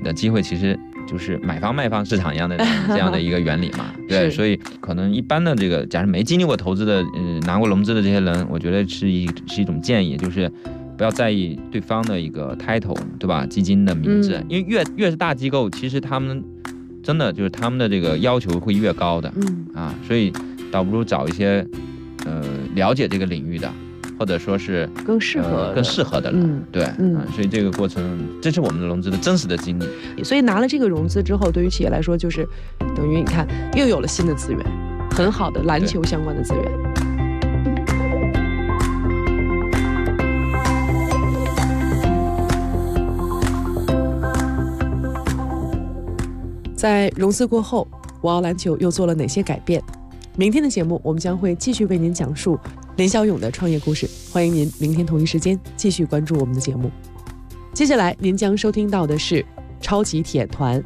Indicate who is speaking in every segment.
Speaker 1: 的机会其实就是买方卖方市场一样的这样的一个原理嘛。对，所以可能一般的这个假如没经历过投资的拿过融资的这些人，我觉得是一种建议，就是不要在意对方的一个 title， 对吧？基金的名字，因为越是大机构，其实他们真的就是他们的这个要求会越高的，所以倒不如找一些了解这个领域的，或者说是更适合的人，对，所以这个过程，这是我们的融资的真实的经历。
Speaker 2: 所以拿了这个融资之后，对于企业来说，就是等于你看又有了新的资源，很好的篮球相关的资源。在融资过后，我奥篮球又做了哪些改变？明天的节目，我们将会继续为您讲述林小勇的创业故事。欢迎您明天同一时间继续关注我们的节目。接下来您将收听到的是超级体验团。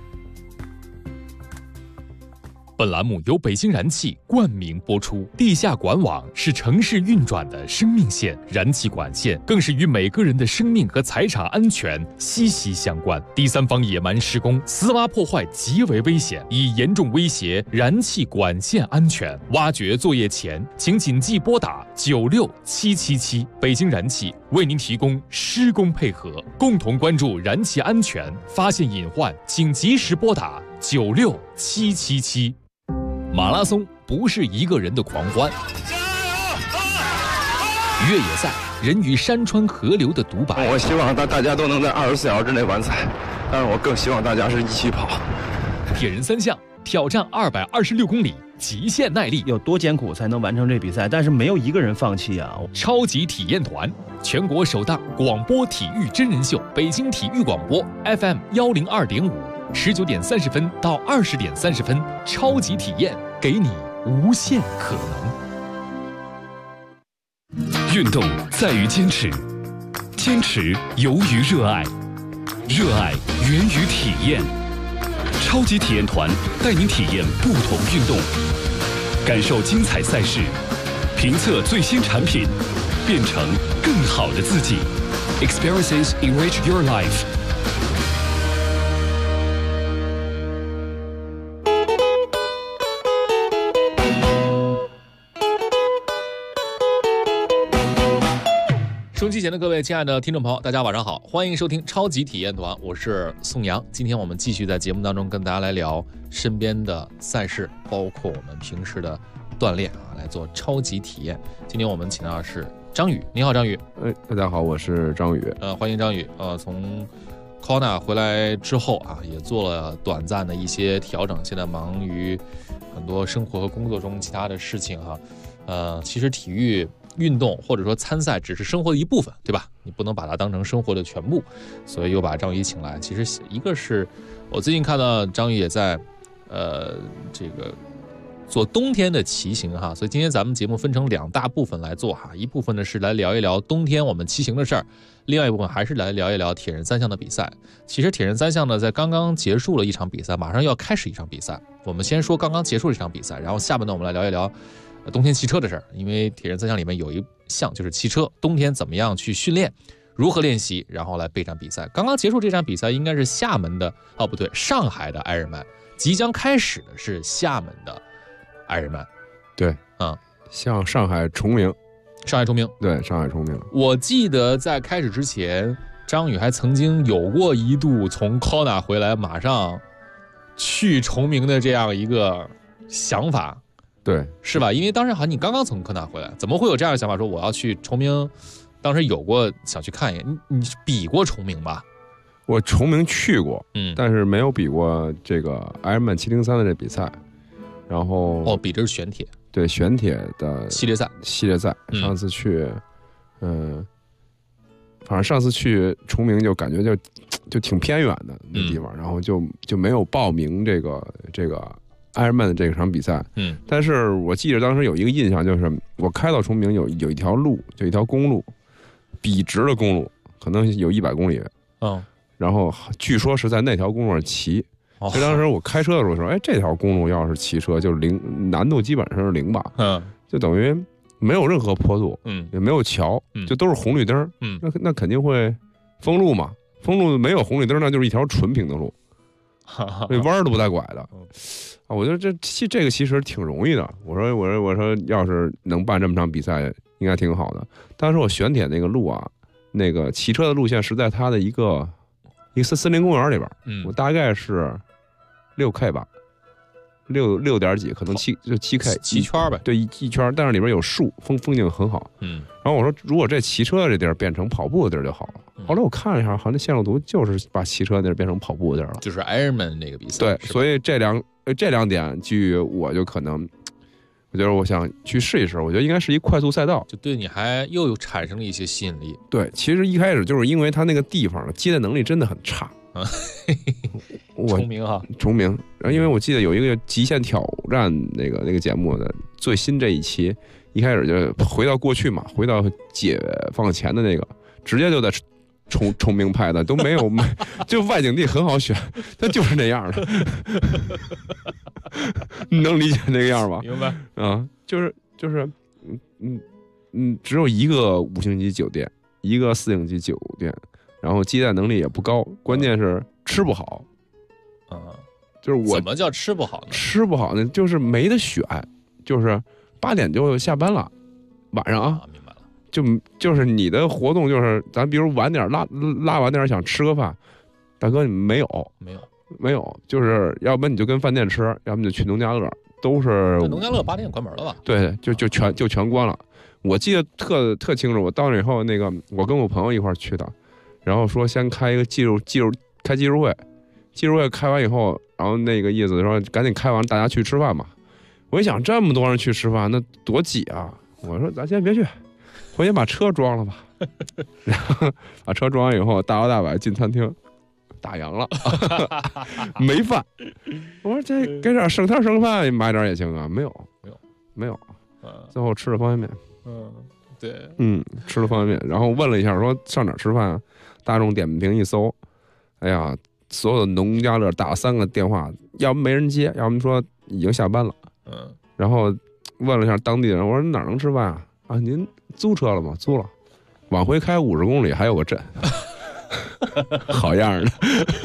Speaker 3: 本栏目由北京燃气冠名播出。地下管网是城市运转的生命线，燃气管线更是与每个人的生命和财产安全息息相关。第三方野蛮施工、私挖破坏极为危险，已严重威胁燃气管线安全。挖掘作业前，请谨记拨打96777。北京燃气为您提供施工配合，共同关注燃气安全，发现隐患，请及时拨打96777。马拉松不是一个人的狂欢，越野赛人与山川河流的独白。
Speaker 4: 我希望大家都能在24小时之内完赛，但是我更希望大家是一起跑。
Speaker 3: 铁人三项挑战226公里，极限耐力，
Speaker 5: 有多艰苦才能完成这比赛？但是没有一个人放弃啊！
Speaker 3: 超级体验团，全国首档广播体育真人秀，北京体育广播 FM102.5，19点30分到20点30分，超级体验，给你无限可能。
Speaker 6: 运动在于坚持，坚持由于热爱，热爱源于体验。超级体验团带您体验不同运动，感受精彩赛事，评测最新产品，变成更好的自己。Experiences enrich your life。
Speaker 3: 收音机前的各位亲爱的听众朋友，大家晚上好，欢迎收听超级体验团，我是宋阳。今天我们继续在节目当中跟大家来聊身边的赛事，包括我们平时的锻炼啊，来做超级体验。今天我们请到的是张宇，你好，张宇。
Speaker 7: 大家好，我是张宇。
Speaker 3: 欢迎张宇。从 Kona 回来之后啊，也做了短暂的一些调整，现在忙于很多生活和工作中其他的事情哈。其实体育运动或者说参赛只是生活的一部分，对吧？你不能把它当成生活的全部，所以又把张宇请来。其实一个是我最近看到张宇也在这个做冬天的骑行哈，所以今天咱们节目分成2大部分来做哈，一部分呢是来聊一聊冬天我们骑行的事儿，另外一部分还是来聊一聊铁人三项的比赛。其实铁人三项呢在刚刚结束了一场比赛，马上要开始一场比赛。我们先说刚刚结束这场比赛，然后下半段我们来聊一聊冬天骑车的事儿，因为铁人三项里面有一项就是骑车，冬天怎么样去训练，如何练习，然后来备战比赛。刚刚结束这场比赛应该是厦门的，不对，上海的 Ironman， 即将开始的是厦门的 Ironman。
Speaker 7: 对，像上海崇明，对，上海崇明。
Speaker 3: 我记得在开始之前，张宇还曾经有过一度从 Kona 回来马上去崇明的这样一个想法。
Speaker 7: 对，
Speaker 3: 是吧？因为当时好像你刚刚从科纳回来，怎么会有这样的想法说我要去崇明？当时有过想去看一眼，你比过崇明吧？
Speaker 7: 我崇明去过，但是没有比过这个 Ironman 703的这比赛。然后
Speaker 3: 比这是玄铁，
Speaker 7: 对，玄铁的系列赛。上次去，反正上次去崇明就感觉就挺偏远的那地方，然后就没有报名这个Ironman 的这场比赛，但是我记得当时有一个印象，就是我开到崇明有一条路，就一条公路，笔直的公路，可能有100公里，然后据说是在那条公路上骑，所以当时我开车的时候说，这条公路要是骑车就是0，难度基本上是0吧，就等于没有任何坡度，也没有桥，就都是红绿灯，那肯定会封路嘛， 封路没有红绿灯，那就是一条纯平的路，那弯儿都不带拐的。啊，我觉得这个其实挺容易的。我说，要是能办这么场比赛，应该挺好的。当时我选铁那个路啊，那个骑车的路线是在它的一个森林公园里边，我大概是6K 吧。6点几，可能7K
Speaker 3: 7圈呗，
Speaker 7: 对，一圈，但是里边有树，风景很好。然后我说，如果这骑车的这地儿变成跑步的地儿就好了。后来我看了一下，好像那线路图就是把骑车的地儿变成跑步的地儿了，
Speaker 3: 就是 Ironman 那个比赛。
Speaker 7: 对，所以这两点，据我就可能，我觉得我想去试一试，我觉得应该是一快速赛道，
Speaker 3: 就对你还又产生了一些吸引力。
Speaker 7: 对，其实一开始就是因为它那个地方的接待能力真的很差。
Speaker 3: 崇明哈，
Speaker 7: 崇明。然后因为我记得有一个极限挑战那个节目的最新这一期，一开始就回到过去嘛，回到解放前的那个，直接就在崇明拍的，都没有就外景地很好选，它就是那样的。你能理解那个样吧？
Speaker 3: 明白
Speaker 7: 啊，就是只有一个5星级酒店，一个4星级酒店。然后接待能力也不高，关键是吃不好，就是我
Speaker 3: 怎么叫吃不好呢？
Speaker 7: 吃不好呢，就是没得选，就是8点就下班了，晚上啊，
Speaker 3: 明白了，
Speaker 7: 就是你的活动就是咱比如晚点拉晚点想吃个饭，大哥你没有，就是要不然你就跟饭店吃，要不你就去农家乐，都是
Speaker 3: 农家乐8点关门了吧？
Speaker 7: 对，就全关了。我记得特清楚，我到那以后，那个我跟我朋友一块去的。然后说先开一个技术会，技术会开完以后，然后那个意思说赶紧开完，大家去吃饭吧。我一想这么多人去吃饭，那多挤啊！我说咱先别去，回去把车装了吧。然后把车装完以后，大摇大摆进餐厅，打烊了，没饭。我说这给点剩菜剩饭买点也行啊，没有，最后吃了方便面。
Speaker 3: 对，
Speaker 7: 吃了方便面，然后问了一下说上哪儿吃饭啊？大众点评一搜，哎呀，所有的农家乐打3个电话，要么没人接，要么说已经下班了。然后问了一下当地人，我说哪儿能吃饭啊？啊，您租车了吗？租了，往回开50公里还有个镇，好样的。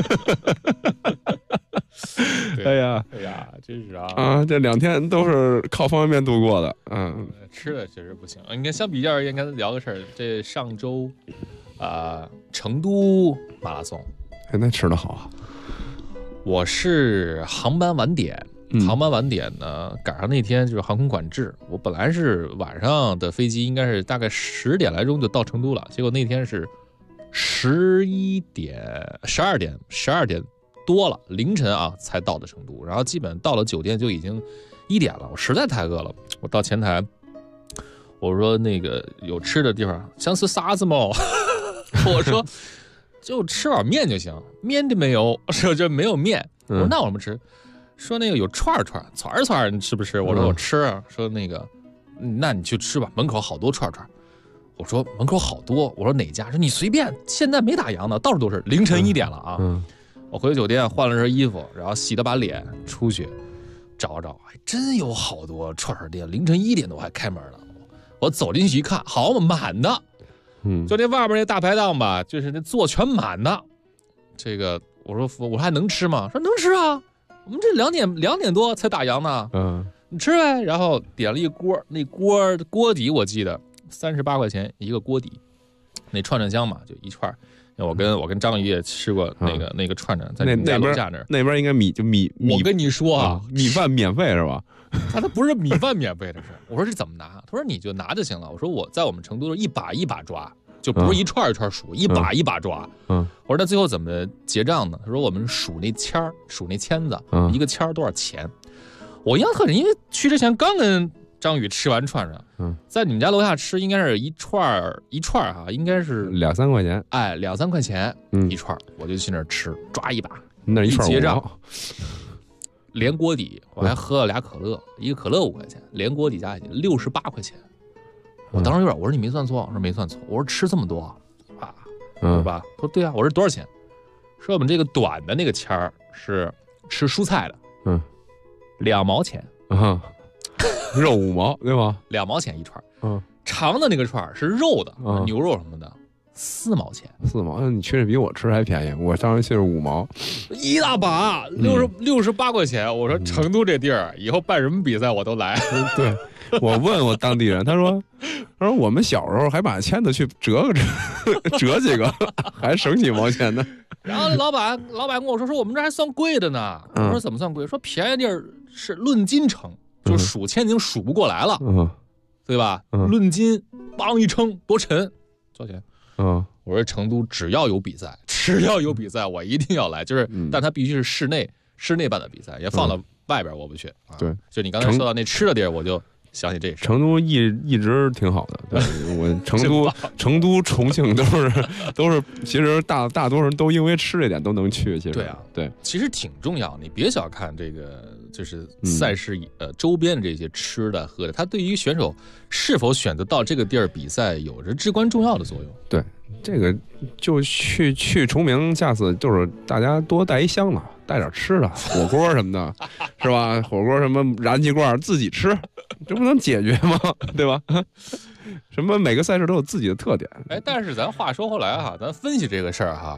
Speaker 7: 哎呀，
Speaker 3: 真是啊！
Speaker 7: 啊，这2天都是靠方便面度过的。
Speaker 3: 吃的确实不行。你看，相比较而言，刚才聊个事儿，这上周成都马拉松，
Speaker 7: 那吃的好啊。
Speaker 3: 我是航班晚点呢，赶上那天就是航空管制，我本来是晚上的飞机，应该是大概10点来钟就到成都了，结果那天是12点多了，凌晨啊才到的成都，然后基本到了酒店就已经1点了，我实在太饿了，我到前台，我说那个有吃的地方，想吃啥子吗？我说就吃碗面就行，面的没有，说这没有面，我说那我们吃，说那个有串你吃不吃？我说我吃啊，说那个那你去吃吧，门口好多串。我说门口好多，我说哪家？说你随便，现在没打烊呢，到处都是，凌晨1点了啊。我回酒店换了身衣服，然后洗了把脸，出去找，还真有好多串店，凌晨1点多还开门了。我走进去一看，好嘛，满的。就那外边那大排档吧，就是那座全满的。这个我说还能吃吗？说能吃啊，我们这2点多才打烊呢。你吃呗。然后点了一锅，那锅底我记得38块钱一个锅底，那串香嘛，就一串。我跟张宇也吃过那个串，在你们家楼下
Speaker 7: 那边应该米。
Speaker 3: 我跟你说啊，
Speaker 7: 米饭免费是吧？
Speaker 3: 他不是米饭免费的事。我说这怎么拿？他说你就拿就行了。我说我在我们成都一把一把抓，就不是一串一串数，一把一把抓。我说那最后怎么结账呢？他说我们数那签子，一个签多少钱？我印象特深，因为去之前刚跟张宇吃完串串，在你们家楼下吃应该是一串哈，应该是
Speaker 7: 2-3块钱，
Speaker 3: 哎，2-3块钱一串，我就去那儿吃，抓一把，
Speaker 7: 那一串
Speaker 3: 结账，连锅底，我还喝了俩可乐，一个可乐5块钱，连锅底加起来68块钱。我当时有点，我说你没算错，我说没算错，我说吃这么多啊，是吧？他说对啊，我说多少钱？说我们这个短的那个签儿是吃蔬菜的，2毛钱
Speaker 7: 啊。肉5毛对吧？
Speaker 3: 2毛钱一串。长的那个串是肉的，牛肉什么的 4毛钱
Speaker 7: ，4毛，你去的比我吃还便宜，我当时去是5毛，
Speaker 3: 一大把，68块钱。我说成都这地儿以后办什么比赛我都来。
Speaker 7: 对，我问我当地人，他说我们小时候还把签子去折几个，还省几毛钱呢。
Speaker 3: 然后老板跟我说我们这还算贵的呢。我说怎么算贵？说便宜地儿是论斤称，就数签已经数不过来了，对吧？论斤，梆一称多沉，多少钱？我说成都只要有比赛，我一定要来。就是，但它必须是室内办的比赛，也放到外边我不去。
Speaker 7: 对，
Speaker 3: 就你刚才说到那吃的地儿，我就想起这事。
Speaker 7: 成都一直挺好的，对我成都、重庆都是，其实大多数人都因为吃这点都能去。其实
Speaker 3: 对啊，
Speaker 7: 对，
Speaker 3: 其实挺重要。你别小看这个，就是赛事周边的这些吃的喝的，它对于选手是否选择到这个地儿比赛有着至关重要的作用。
Speaker 7: 对，这个就去崇明，下次就是大家多带一箱子，带点吃的，火锅什么的，是吧？火锅什么燃气罐自己吃，这不能解决吗？对吧？什么每个赛事都有自己的特点。
Speaker 3: 但是咱话说回来哈，咱分析这个事儿哈，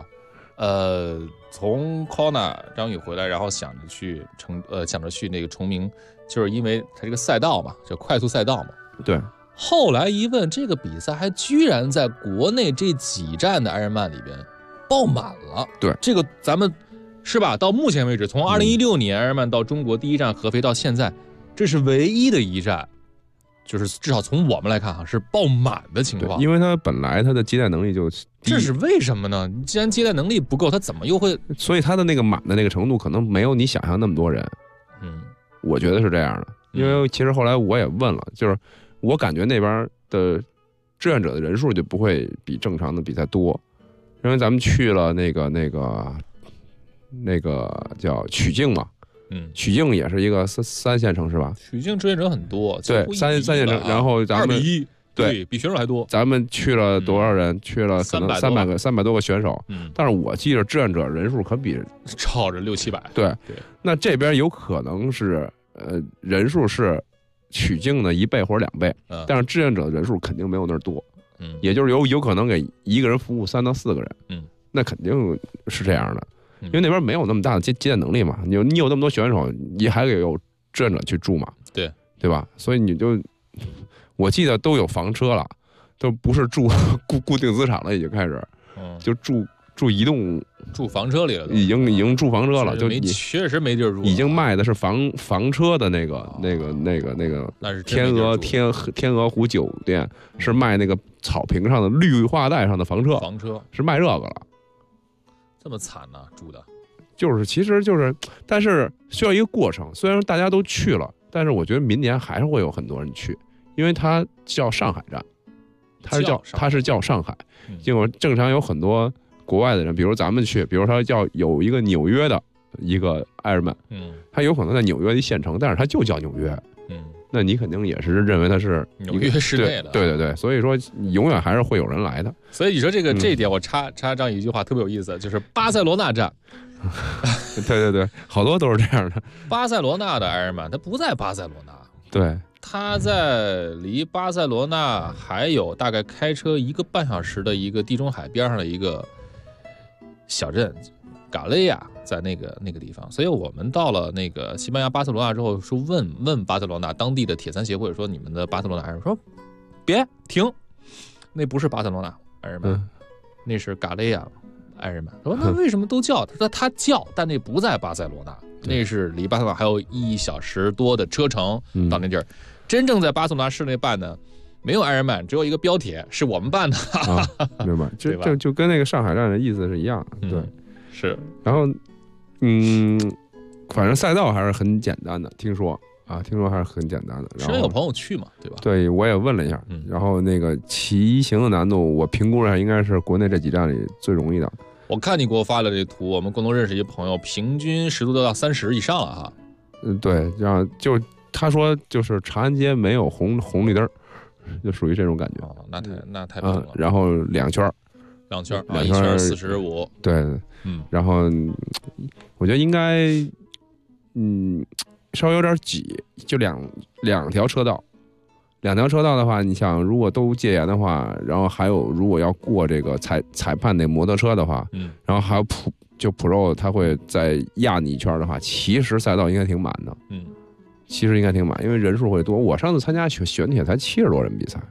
Speaker 3: 从 Kona 张宇回来，然后想着去那个崇明，就是因为他这个赛道嘛，就快速赛道嘛。
Speaker 7: 对。
Speaker 3: 后来一问，这个比赛还居然在国内这几站的 Ironman 里边爆满了。
Speaker 7: 对，
Speaker 3: 这个咱们是吧？到目前为止，从2016年 Ironman 到中国第一站合肥到现在，这是唯一的一站，就是至少从我们来看哈，是爆满的情况。
Speaker 7: 因为它本来它的接待能力就低，
Speaker 3: 这是为什么呢？既然接待能力不够，它怎么又会？
Speaker 7: 所以它的那个满的那个程度可能没有你想象那么多人。我觉得是这样的，因为其实后来我也问了，就是。我感觉那边的志愿者的人数就不会比正常的比赛多，因为咱们去了那个叫曲靖嘛，曲靖也是一个三线城市吧？
Speaker 3: 曲靖志愿者很多，
Speaker 7: 对，三线城，然后咱们
Speaker 3: 2比1，对比选手还多。
Speaker 7: 咱们去了多少人？去了可能300多个选手，但是我记得志愿者人数可比
Speaker 3: 超着600-700。
Speaker 7: 对，那这边有可能是人数是。曲靖的1倍或者2倍，但是志愿者的人数肯定没有那儿多，也就是有可能给一个人服务3到4个人，那肯定是这样的，因为那边没有那么大的接待能力嘛，你有那么多选手，你还得有志愿者去住嘛，对吧？所以你就，我记得都有房车了，都不是住固定资产了，已经开始，就住移动。
Speaker 3: 住房车里了，
Speaker 7: 已经住房车了，就
Speaker 3: 确实没地儿住。
Speaker 7: 已经卖的是房车的那个天鹅湖酒店，是卖那个草坪上的绿化带上的房车是卖这个了。
Speaker 3: 这么惨呢？住的
Speaker 7: 其实就是，但是需要一个过程。虽然大家都去了，但是我觉得明年还是会有很多人去，因为它叫上海站，它是叫上海，因为正常有很多。国外的人，比如咱们去，比如他要有一个纽约的一个艾尔曼，他有可能在纽约的县城，但是他就叫纽约，那你肯定也是认为他是
Speaker 3: 纽约市内的，
Speaker 7: 对，所以说永远还是会有人来的。
Speaker 3: 所以你说这一点，我插张一句话特别有意思，就是巴塞罗那站，
Speaker 7: 对，好多都是这样的。
Speaker 3: 巴塞罗那的艾尔曼，他不在巴塞罗那，
Speaker 7: 对，
Speaker 3: 他在离巴塞罗那还有大概开车1个半小时的一个地中海边上的一个。小镇嘎雷亚在那个地方，所以我们到了那个西班牙巴塞罗那之后，说问巴塞罗那当地的铁三协会，说你们的巴塞罗那艾尔曼，说别停，那不是巴塞罗那艾尔曼，那是嘎雷亚艾尔曼。说那为什么都叫？他说他叫，但那不在巴塞罗那，那是离巴塞罗那还有1小时多的车程到那地儿。真正在巴塞罗那市内办的。没有艾尔曼，只有一个标铁，是我们办的。
Speaker 7: 明白，就跟那个上海站的意思是一样的。对，
Speaker 3: 是。
Speaker 7: 然后，反正赛道还是很简单的，听说还是很简单的。
Speaker 3: 之前有朋友去嘛，对吧？
Speaker 7: 对，我也问了一下。然后那个骑行的难度，我评估上应该是国内这几站里最容易的。
Speaker 3: 我看你给我发的这图，我们共同认识一朋友，平均时速都到30以上了哈。
Speaker 7: 对，然后就他说，就是长安街没有红绿灯。就属于这种感觉，
Speaker 3: 那太棒了。
Speaker 7: 然后2圈
Speaker 3: ，2圈，1圈45，
Speaker 7: 对，然后我觉得应该，稍微有点挤，就两条车道， 2条车道的话，你想如果都戒严的话，然后还有如果要过这个裁判那摩托车的话，然后还有Pro 他会再压你一圈的话，其实赛道应该挺满的。其实应该挺满，因为人数会多。我上次参加选铁才70多人比赛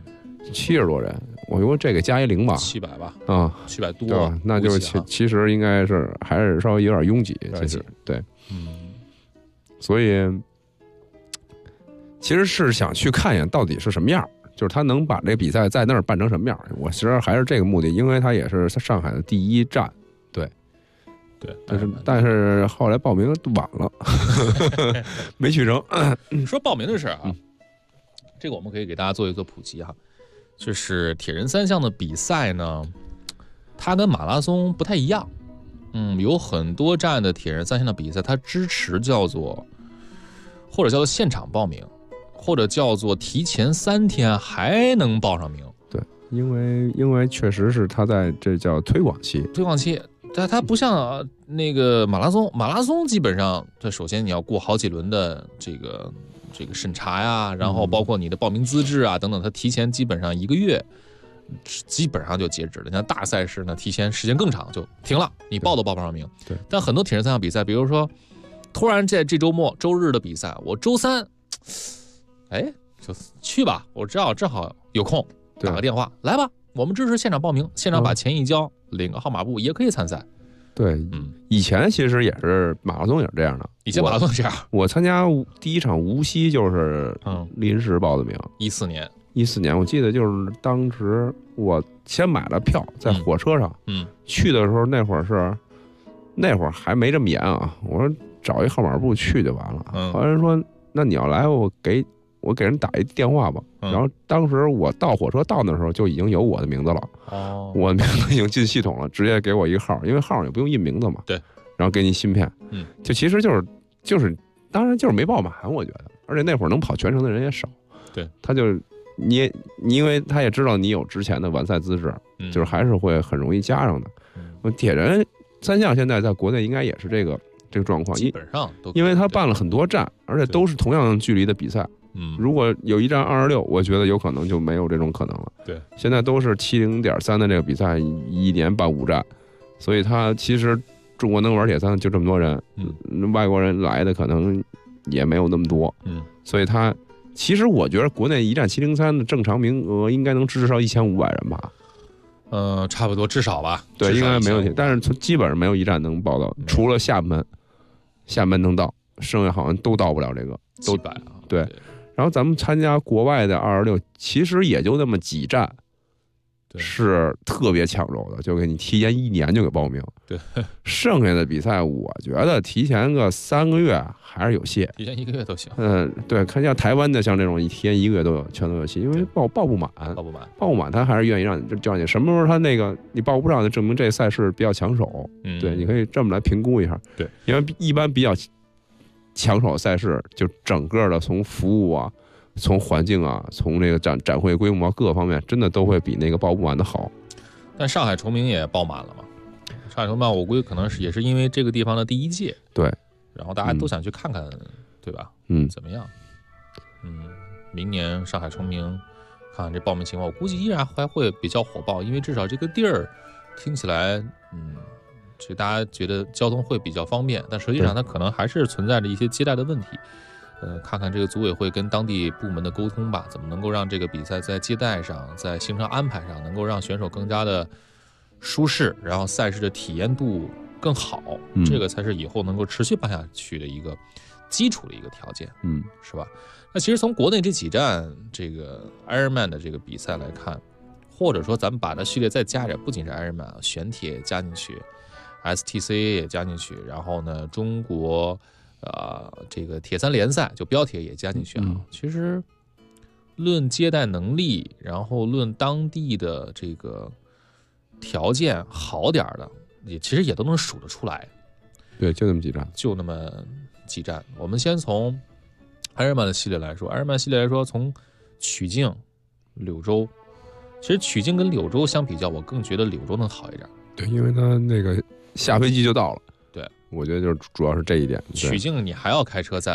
Speaker 7: ，70多人，我用这个加一0吧
Speaker 3: ，700吧，
Speaker 7: 啊
Speaker 3: ，700多，
Speaker 7: 对吧？那就其实应该是还是稍微有点拥挤，其实对，所以其实是想去看一眼到底是什么样，就是他能把这比赛在那儿办成什么样。我其实还是这个目的，因为他也是上海的第1站，对。但是后来报名晚了，没去成。
Speaker 3: 说报名的事啊，这个我们可以给大家做一个普及哈，就是铁人3项的比赛呢，它跟马拉松不太一样。有很多站的铁人3项的比赛，它支持或者叫做现场报名，或者叫做提前3天还能报上名。
Speaker 7: 对，因为确实是他在这叫推广期。
Speaker 3: 但它不像那个马拉松基本上，它首先你要过好几轮的这个审查呀，然后包括你的报名资质啊等等，它提前基本上1个月，基本上就截止了。像大赛事呢，提前时间更长，就停了，你报都报不上名。
Speaker 7: 对。
Speaker 3: 但很多铁人3项比赛，比如说突然在这周末周日的比赛，我周3，就去吧，我正好有空，打个电话来吧。我们支持现场报名，现场把钱一交，领个号码布也可以参赛。
Speaker 7: 对，以前其实也是马拉松也是这样的。
Speaker 3: 以前马拉松这样，
Speaker 7: 我参加第1场无锡就是临时报的名。14年，我记得就是当时我先买了票，在火车上，去的时候那会儿还没这么严啊，我说找一号码布去就完了。后来人说那你要来，我给人打一电话吧。然后当时我到火车到那时候就已经有我的名字了。我的名字已经进系统了，直接给我一个号，因为号也不用印名字嘛。
Speaker 3: 对。
Speaker 7: 然后给你芯片。就其实就是当然就是没报满，我觉得。而且那会儿能跑全程的人也少。
Speaker 3: 对。
Speaker 7: 他就你因为他也知道你有之前的完赛资质，就是还是会很容易加上的。铁人3项现在在国内应该也是这个状况，
Speaker 3: 基本上都，
Speaker 7: 因为他办了很多站，而且都是同样距离的比赛。如果有一站26，我觉得有可能就没有这种可能了。
Speaker 3: 对，
Speaker 7: 现在都是70.3的这个比赛，1年办5站，所以他其实中国能玩铁3就这么多人，外国人来的可能也没有那么多。所以他其实我觉得国内一站703的正常名额应该能至少1500人吧。
Speaker 3: 差不多至少吧。
Speaker 7: 对，应该没问题。但是基本上没有一站能报到，除了厦门能到，剩下好像都到不了这个。
Speaker 3: 700啊。
Speaker 7: 对。然后咱们参加国外的226，其实也就那么几站，是特别抢手的，就给你提前1年就给报名。
Speaker 3: 对，
Speaker 7: 剩下的比赛，我觉得提前个3个月还是有戏。
Speaker 3: 提前1个月都行。
Speaker 7: 对，看像台湾的，像这种一提前1个月全都有戏，因为报不满，他还是愿意让你叫你什么时候他那个你报不上，就证明这赛事比较抢手。对，你可以这么来评估一下。
Speaker 3: 对，
Speaker 7: 因为一般比较抢手赛事，就整个的从服务啊，从环境啊，从这个展会规模各方面，真的都会比那个报不满的好。
Speaker 3: 但上海崇明也报满了嘛？上海崇明我估计可能也是因为这个地方的第1届，
Speaker 7: 对，
Speaker 3: 然后大家都想去看看，对吧？怎么样？明年上海崇明看看这报名情况，我估计依然还会比较火爆，因为至少这个地儿听起来，所以大家觉得交通会比较方便，但实际上它可能还是存在着一些接待的问题。看看这个组委会跟当地部门的沟通吧，怎么能够让这个比赛在接待上，在行程安排上，能够让选手更加的舒适，然后赛事的体验度更好，这个才是以后能够持续办下去的一个基础的一个条件，是吧？那其实从国内这几站这个 Ironman 的这个比赛来看，或者说咱们把它序列再加点，不仅是 Ironman， 选铁加进去。STCA 也加进去，然后呢，中国这个铁3联赛就标铁也加进去啊。其实论接待能力，然后论当地的这个条件好点的，其实也都能数得出来。
Speaker 7: 对，就那么几站。我们先从 Ironman 的系列来说，Ironman 系列来说，从曲靖、柳州，其实曲靖跟柳州相比较，我更觉得柳州能好一点。 对，因为它那个下飞机就到了。
Speaker 3: 对，
Speaker 7: 我觉得就是主要是这一点。
Speaker 3: 曲靖你还要开车再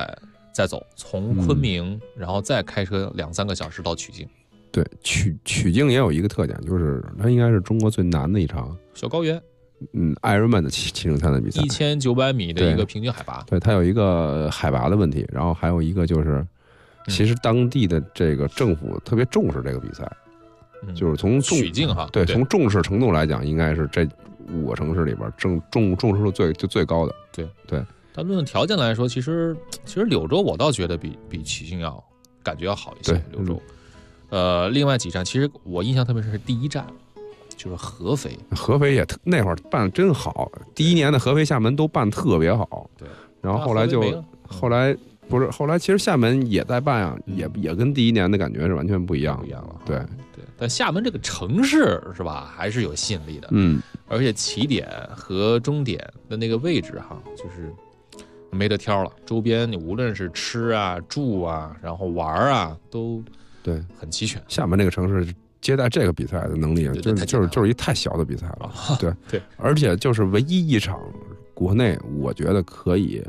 Speaker 3: 再走，从昆明，然后再开车2-3个小时到曲靖。
Speaker 7: 对，曲靖也有一个特点，就是它应该是中国最难的一场
Speaker 3: 小高原。
Speaker 7: Ironman 的骑乘参的比赛
Speaker 3: ，1900米的一个平均海拔。
Speaker 7: 对，它有一个海拔的问题，然后还有一个就是，其实当地的这个政府特别重视这个比赛，就是从
Speaker 3: 曲靖哈，
Speaker 7: 对，从重视程度来讲，应该是这5个城市里边重视度最高的。对。
Speaker 3: 但论条件来说，其实柳州我倒觉得比曲靖感觉要好一些。柳州，另外几站，其实我印象特别是第1站。就是合肥也那会儿办得真好，第1年的合肥、厦门都办特别好。 对，
Speaker 7: 然后后来其实厦门也在办啊，也跟第1年的感觉是完全不一样了。对，
Speaker 3: 但厦门这个城市是吧，还是有吸引力的。而且起点和终点的那个位置哈，就是没得挑了。周边你无论是吃啊、住啊，然后玩啊，都
Speaker 7: 对
Speaker 3: 很齐全。
Speaker 7: 厦门这个城市接待这个比赛的能力，就是一太小的比赛了。对，而且就是唯一一场国内我觉得可以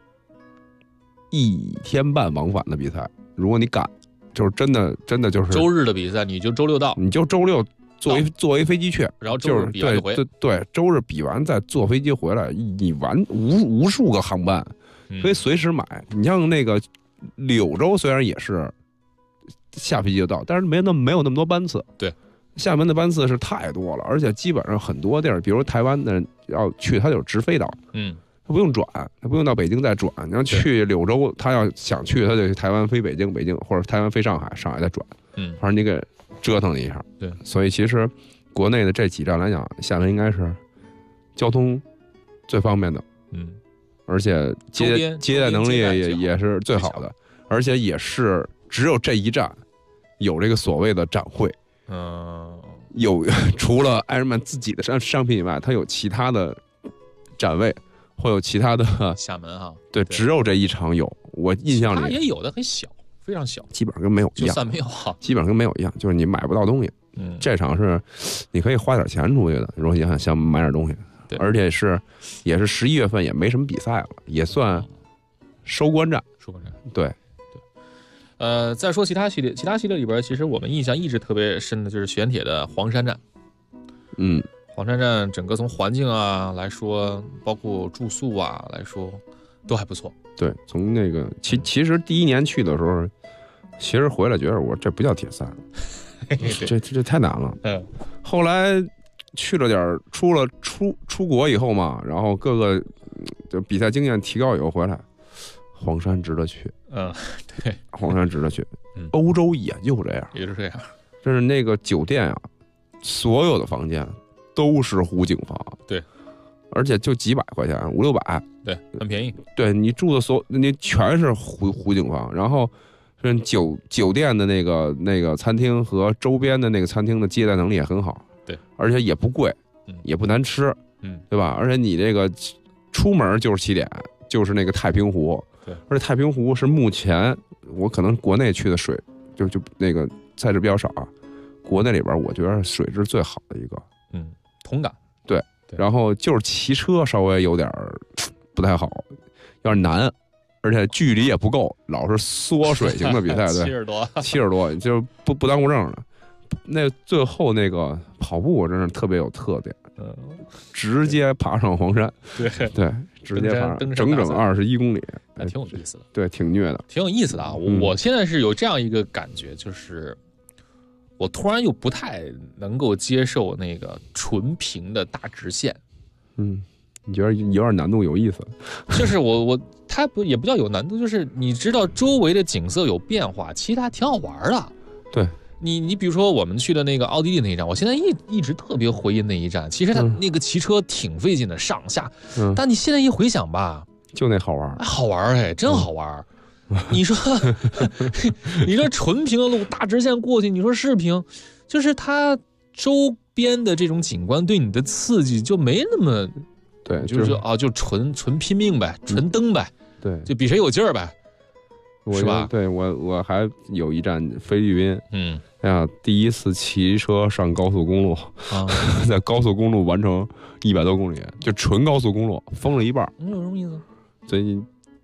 Speaker 7: 1天半往返的比赛，如果你赶，就是真的就是
Speaker 3: 周日的比赛，你就周六到，
Speaker 7: 你就周六坐一飞机去，
Speaker 3: 然后周日比完就回。
Speaker 7: 对，周日比完再坐飞机回来，你无数个航班，可以随时买。你像那个柳州，虽然也是下飞机就到，但是没有那么多班次。
Speaker 3: 对，
Speaker 7: 厦门的班次是太多了，而且基本上很多地儿，比如台湾的人要去，他就是直飞到，他不用转，他不用到北京再转。你要去柳州，他要想去，他就台湾飞北京，或者台湾飞上海，上海再转。反正你给折腾了一下。
Speaker 3: 对，
Speaker 7: 所以其实国内的这几站来讲，厦门应该是交通最方便的。而且接待能力也是最好的，而且也是只有这一站有这个所谓的展会。有除了艾尔曼自己的商品以外，它有其他的展位，会有其他的。
Speaker 3: 厦门哈，
Speaker 7: 对，只有这一场有。我印象里
Speaker 3: 它也有的很小，非常小，
Speaker 7: 基本上跟没有一样，
Speaker 3: 就算没有哈，
Speaker 7: 基本上跟没有一样，就是你买不到东西。这场是你可以花点钱出去的，如果你想买点东西，而且也是11月份，也没什么比赛了，也算收官战。对。
Speaker 3: 再说其他系列里边，其实我们印象一直特别深的就是玄铁的黄山站。黄山站整个从环境啊来说，包括住宿啊来说，都还不错。
Speaker 7: 对，从那个其实第1年去的时候，其实回来觉得我这不叫铁三，这太难了。后来去了点，出国以后嘛，然后各个就比赛经验提高以后回来，黄山值得去。
Speaker 3: 对，
Speaker 7: 黄山值得去。欧洲也就这样，就是那个酒店啊，所有的房间都是湖景房。
Speaker 3: 对，
Speaker 7: 而且就几百块钱，500-600，
Speaker 3: 对，很便宜。
Speaker 7: 对，你住的你全是湖景房，然后是酒店的那个餐厅和周边的那个餐厅的接待能力也很好。
Speaker 3: 对，
Speaker 7: 而且也不贵，也不难吃，对吧？而且你这个出门就是起点，就是那个太平湖。
Speaker 3: 对，
Speaker 7: 而且太平湖是目前我可能国内去的水就那个赛事比较少啊，国内里边我觉得水质最好的一个。
Speaker 3: 同感。
Speaker 7: 对，然后就是骑车稍微有点不太好，有点难，而且距离也不够，老是缩水型的比赛。对，70多就不耽误证了。那最后那个跑步真是特别有特点，直接爬上黄山。对，直接爬整整21公里，
Speaker 3: 还挺有意思的。
Speaker 7: 对，挺虐的，
Speaker 3: 挺有意思的啊！我现在是有这样一个感觉，就是我突然又不太能够接受那个纯平的大直线。
Speaker 7: 你觉得有点难度，有意思？
Speaker 3: 就是它也不叫有难度，就是你知道周围的景色有变化，其实它挺好玩的。
Speaker 7: 对。
Speaker 3: 你比如说我们去的那个奥地利那一站，我现在一直特别回忆那一站。其实它那个骑车挺费劲的，上下。但你现在一回想吧，
Speaker 7: 就那好玩，
Speaker 3: 好玩真好玩。你说纯平的路大直线过去，你说是平，就是它周边的这种景观对你的刺激就没那么，
Speaker 7: 对，
Speaker 3: 就纯拼命呗，纯蹬呗，
Speaker 7: 对，
Speaker 3: 就比谁有劲儿呗。是吧？
Speaker 7: 对，我还有一站菲律宾，第一次骑车上高速公路，在高速公路完成100多公里，就纯高速公路，封了一半。
Speaker 3: 有什么意思？
Speaker 7: 所以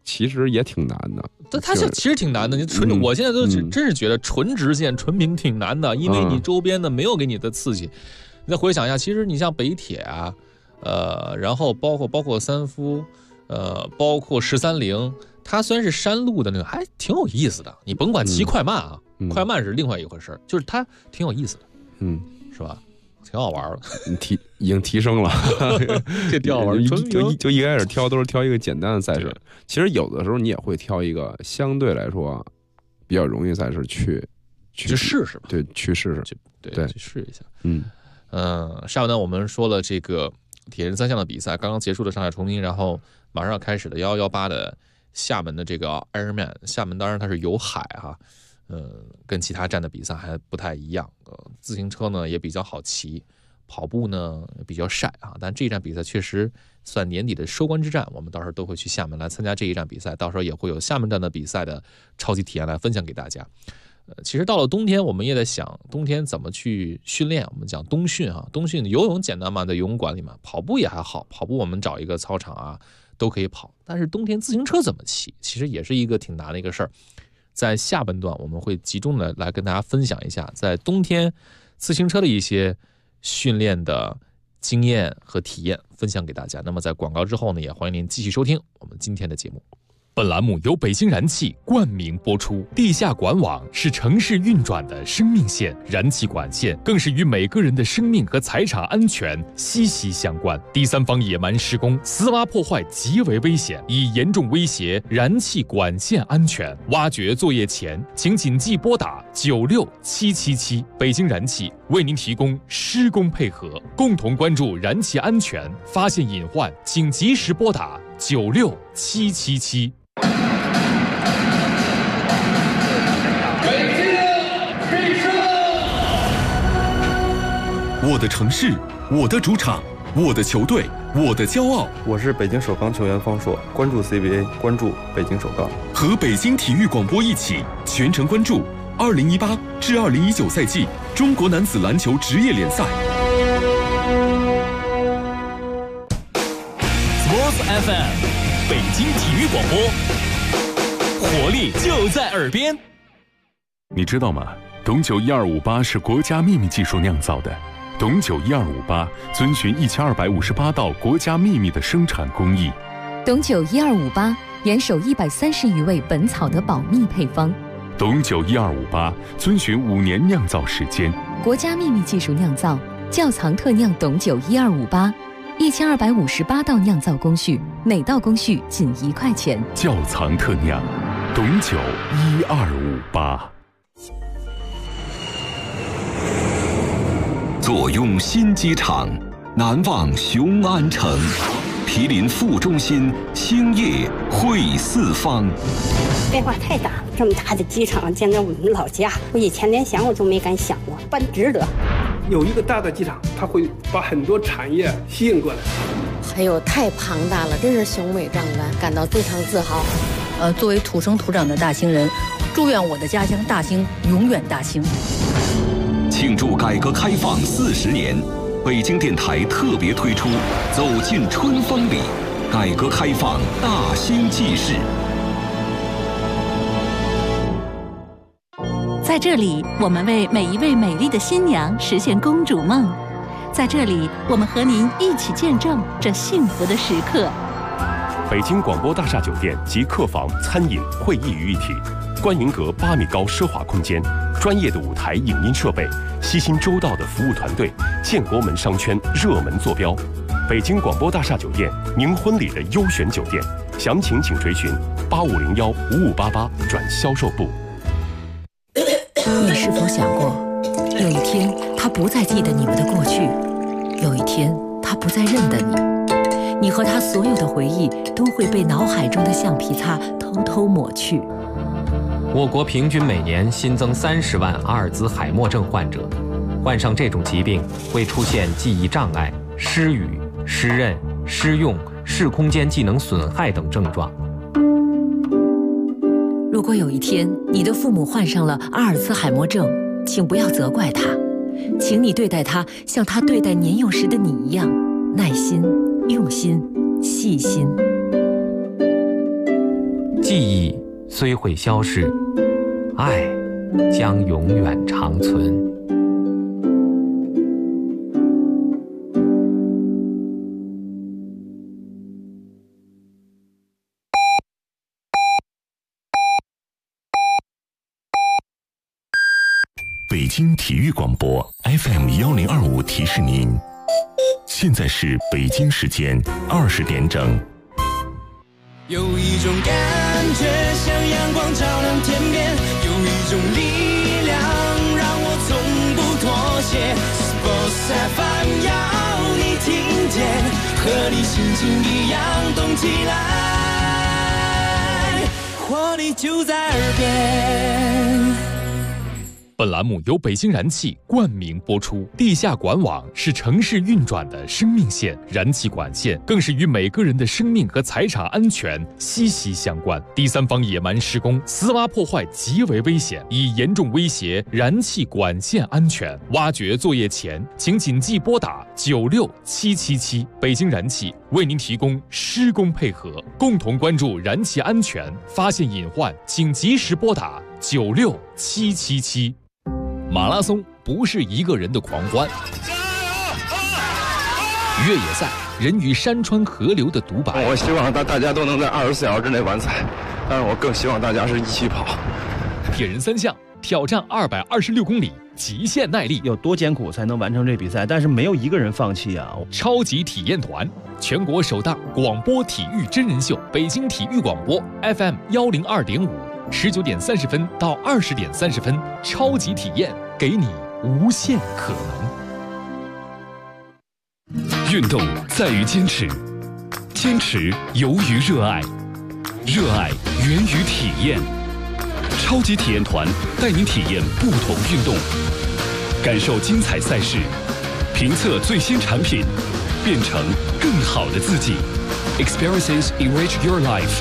Speaker 7: 其实也挺难的。
Speaker 3: 它其实挺难的，你我现在都真是觉得纯直线纯平挺难的，因为你周边的没有给你的刺激。你再回想一下，其实你像北铁啊，然后包括三夫，包括13陵，它虽然是山路的那个，还挺有意思的。你甭管骑快慢啊，快慢是另外一回事，就是它挺有意思的，是吧？挺好玩的，
Speaker 7: 已经提升了，
Speaker 3: 这挺好玩。
Speaker 7: 就一开始都是挑一个简单的赛事，其实有的时候你也会挑一个相对来说比较容易赛事去
Speaker 3: 试试吧，
Speaker 7: 对，去试试，
Speaker 3: 对，去试一下。下面呢，我们说了这个铁人3项的比赛，刚刚结束的上海崇明，然后马上要开始的1118的厦门的这个 Ironman， 厦门当然它是有海哈。跟其他站的比赛还不太一样。自行车呢也比较好骑，跑步呢比较晒啊。但这一站比赛确实算年底的收官之战，我们到时候都会去厦门来参加这一站比赛，到时候也会有厦门站的比赛的超级体验来分享给大家。其实到了冬天，我们也在想冬天怎么去训练。我们讲冬训啊，冬训游泳简单嘛，在游泳馆里嘛，跑步也还好，跑步我们找一个操场啊都可以跑。但是冬天自行车怎么骑，其实也是一个挺难的一个事儿。在下半段我们会集中的来跟大家分享一下在冬天自行车的一些训练的经验和体验分享给大家。那么在广告之后呢，也欢迎您继续收听我们今天的节目。
Speaker 6: 本栏目由北京燃气冠名播出。地下管网是城市运转的生命线，燃气管线更是与每个人的生命和财产安全息息相关。第三方野蛮施工、私挖破坏极为危险，已严重威胁燃气管线安全。挖掘作业前，请谨记拨打96777。北京燃气为您提供施工配合，共同关注燃气安全，发现隐患请及时拨打96777。
Speaker 8: 我的城市，我的主场，我的球队，我的骄傲。
Speaker 9: 我是北京首钢球员方硕，关注 CBA， 关注北京首钢。
Speaker 8: 和北京体育广播一起全程关注2018至2019赛季中国男子篮球职业联赛。
Speaker 6: Sports FM， 北京体育广播，活力就在耳边。你知道吗？董酒1258是国家秘密技术酿造的。董酒1258遵循1258道国家秘密的生产工艺。
Speaker 10: 董酒1258严守130余味本草的保密配方。
Speaker 6: 董酒1258遵循5年酿造时间。
Speaker 10: 国家秘密技术酿造，窖藏特酿董酒1258，1258道酿造工序，每道工序仅1块钱。
Speaker 6: 窖藏特酿，董酒1258。
Speaker 8: 坐拥新机场，难忘雄安城，毗邻副中心，兴业汇四方。
Speaker 11: 变化太大了，这么大的机场建在我们老家，我以前连想我都没敢想过，办值得。
Speaker 12: 有一个大的机场，它会把很多产业吸引过来。
Speaker 13: 还有太庞大了，真是雄伟壮观，感到非常自豪。
Speaker 14: 作为土生土长的大兴人，祝愿我的家乡大兴永远大兴。
Speaker 8: 庆祝改革开放40年，北京电台特别推出《走进春风里》，改革开放大兴纪事。
Speaker 15: 在这里，我们为每一位美丽的新娘实现公主梦。在这里，我们和您一起见证这幸福的时刻。
Speaker 6: 北京广播大厦酒店及客房、餐饮、会议于一体，观迎阁8米高奢华空间，专业的舞台影音设备，悉心周到的服务团队，建国门商圈热门坐标。北京广播大厦酒店，您婚礼的优选酒店，详情请垂询8501-5588转销售部。
Speaker 10: 你是否想过，有一天他不再记得你们的过去，有一天他不再认得你，你和他所有的回忆都会被脑海中的橡皮擦偷偷抹去。
Speaker 16: 我国平均每年新增30万阿尔兹海默症患者，患上这种疾病会出现记忆障碍、失语、失认、失用、视空间技能损害等症状。
Speaker 10: 如果有一天你的父母患上了阿尔兹海默症，请不要责怪他，请你对待他像他对待年幼时的你一样，耐心、用心、细心。
Speaker 16: 记忆虽会消逝，爱将永远长存。
Speaker 17: 北京体育广播 FM1025提示您，现在是北京时间20点整。
Speaker 18: 有一种感觉像阳光照亮天边，有一种力量让我从不妥协。Sports FM 要你听见，和你心情一样动起来，活力就在耳边。
Speaker 3: 本栏目由北京燃气冠名播出。地下管网是城市运转的生命线，燃气管线更是与每个人的生命和财产安全息息相关。第三方野蛮施工、私挖破坏极为危险，已严重威胁燃气管线安全。挖掘作业前，请谨记拨打96777。北京燃气为您提供施工配合，共同关注燃气安全，发现隐患请及时拨打96777。马拉松不是一个人的狂欢，越野赛人与山川河流的独白。
Speaker 4: 我希望大家都能在24小时之内完赛，但是我更希望大家是一起跑。
Speaker 3: 铁人三项挑战226公里极限耐力，
Speaker 5: 有多艰苦才能完成这比赛？但是没有一个人放弃啊！
Speaker 3: 超级体验团，全国首档广播体育真人秀，北京体育广播 FM102.5，19点30分到20点30分，超级体验，给你无限可
Speaker 6: 能。运动在于坚持，坚持由于热爱，热爱源于体验。超级体验团带您体验不同运动，感受精彩赛事，评测最新产品，变成更好的自己。Experiences enrich your life。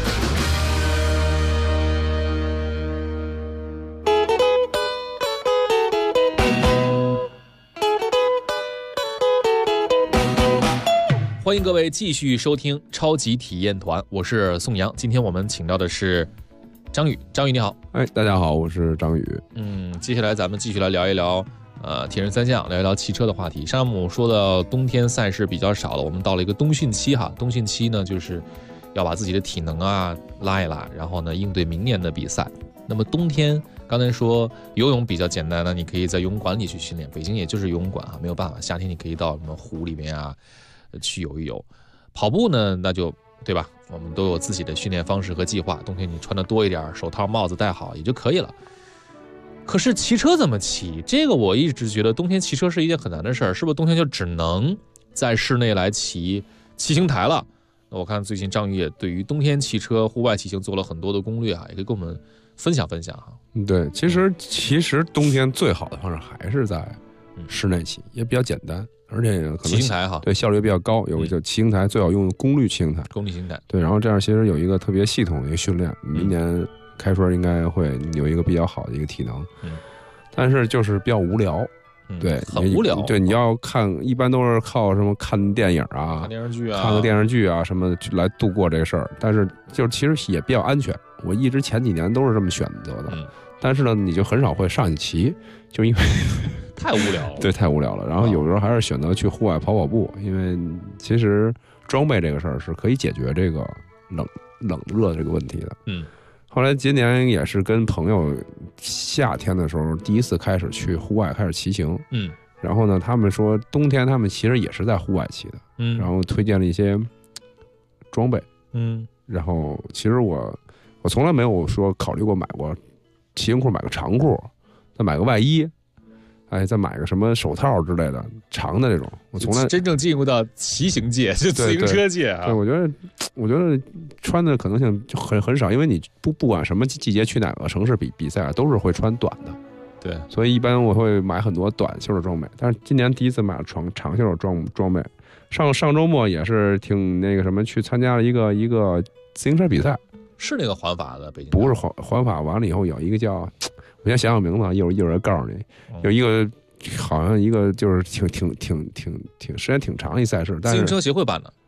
Speaker 3: 欢迎各位继续收听超级体验团，我是宋阳。今天我们请到的是张宇，张宇你好。
Speaker 7: 大家好，我是张宇。
Speaker 3: 接下来咱们继续来聊一聊铁人三项，聊一聊汽车的话题。上面我们说到冬天赛事比较少了，我们到了一个冬训期哈。冬训期呢，就是要把自己的体能拉一拉，然后呢应对明年的比赛。那么冬天刚才说游泳比较简单呢，你可以在游泳馆里去训练，北京也就是游泳馆没有办法。夏天你可以到什么湖里面去游一游。跑步呢，那就对吧？我们都有自己的训练方式和计划。冬天你穿的多一点，手套帽子戴好也就可以了。可是骑车怎么骑？这个我一直觉得冬天骑车是一件很难的事儿，是不是冬天就只能在室内来骑行台了？那我看最近张宇也对于冬天骑车、户外骑行做了很多的攻略也可以跟我们分享分享哈。
Speaker 7: 对，其实冬天最好的方式还是在室内骑，也比较简单。而且可能
Speaker 3: 骑行台哈，
Speaker 7: 对效率比较高，有个叫骑行台，最好用功率骑行台。
Speaker 3: 功率骑行台，
Speaker 7: 对，然后这样其实有一个特别系统的一个训练，明年开春应该会有一个比较好的一个体能。但是就是比较无聊，对，
Speaker 3: 很无聊。
Speaker 7: 对，你要看，一般都是靠什么看电影
Speaker 3: 看电视剧
Speaker 7: 看个电视剧什么来度过这个事儿。但是就其实也比较安全，我一直前几年都是这么选择的。但是呢，你就很少会上去骑，就因为
Speaker 3: 太无聊了。
Speaker 7: 对，太无聊了。然后有时候还是选择去户外跑步，因为其实装备这个事儿是可以解决这个冷热这个问题的。后来今年也是跟朋友夏天的时候第一次开始去户外开始骑行。然后呢，他们说冬天他们其实也是在户外骑的。然后推荐了一些装备。然后其实我从来没有说考虑过买过骑行裤，买个长裤，再买个外衣，再买个什么手套之类的长的这种。我从来
Speaker 3: 真正进入到骑行界，就自行车界
Speaker 7: 对，我觉得穿的可能性就很少，因为你不管什么季节去哪个城市比赛都是会穿短的。
Speaker 3: 对，
Speaker 7: 所以一般我会买很多短袖的装备。但是今年第一次买了长袖的装备。上周末也是挺那个什么，去参加了一个自行车比赛。
Speaker 3: 是那个环法的北京？
Speaker 7: 不是环法，完了以后有一个叫，我先想想名字，一会儿告诉你。有一个好像一个就是挺时间挺长的一赛事，但是
Speaker 3: 自行车协会办的。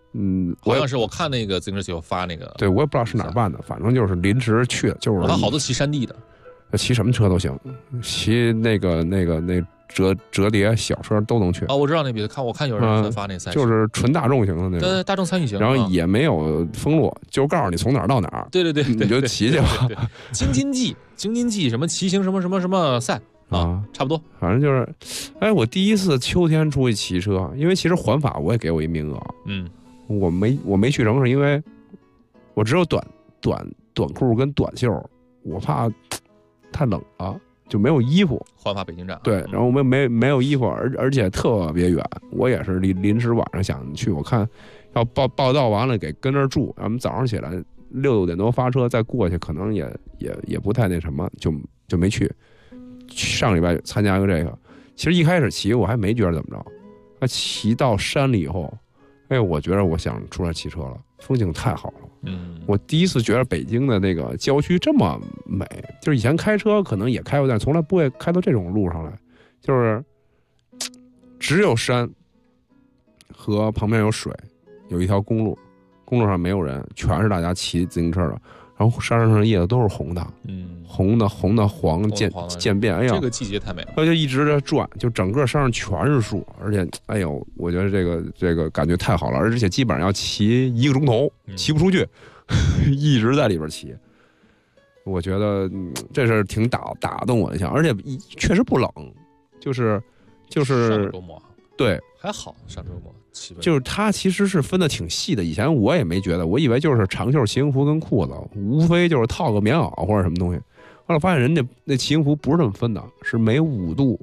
Speaker 3: 好像是我看那个自行车节有发那个，
Speaker 7: 对我也不知道是哪儿办的，反正就是临时去的，就是
Speaker 3: 他好多骑山地的，
Speaker 7: 骑什么车都行，骑那折叠小车都能去。
Speaker 3: 我知道那比赛，我看有人发那赛事，
Speaker 7: 就是纯大众型的那种，
Speaker 3: 对，大众参与型，
Speaker 7: 然后也没有封路，就告诉你从哪儿到哪儿，
Speaker 3: 对，
Speaker 7: 你就骑去吧。
Speaker 3: 京津冀什么骑行什么赛啊，差不多，
Speaker 7: 反正就是，我第一次秋天出去骑车，因为其实环法我也给我一名额，我没去成是因为我只有短裤跟短袖，我怕太冷了。就没有衣服，
Speaker 3: 环法北京站
Speaker 7: 对，然后我们没有衣服，而且特别远，我也是临时晚上想去，我看要报道完了给跟那儿住，我们早上起来6点多发车再过去，可能也不太那什么，就没去。上礼拜参加过这个，其实一开始骑我还没觉得怎么着，骑到山里以后，我觉得我想出来骑车了，风景太好了。我第一次觉得北京的那个郊区这么美，就是以前开车可能也开过，但从来不会开到这种路上来，就是只有山和旁边有水，有一条公路上没有人，全是大家骑自行车的，然后山上的叶子都是红的，红的黄渐变，
Speaker 3: 这个季节太美了，
Speaker 7: 而且一直在转，就整个山上全是树，而且我觉得这个感觉太好了，而且基本上要骑1个钟头，骑不出去，一直在里边骑，我觉得这是挺打动我的一下，而且确实不冷，就是
Speaker 3: 上周末
Speaker 7: 对
Speaker 3: 还好，上周末
Speaker 7: 就是它其实是分的挺细的，以前我也没觉得，我以为就是长袖骑行服跟裤子，无非就是套个棉袄或者什么东西。后来发现人家那骑行服不是这么分的，是每5度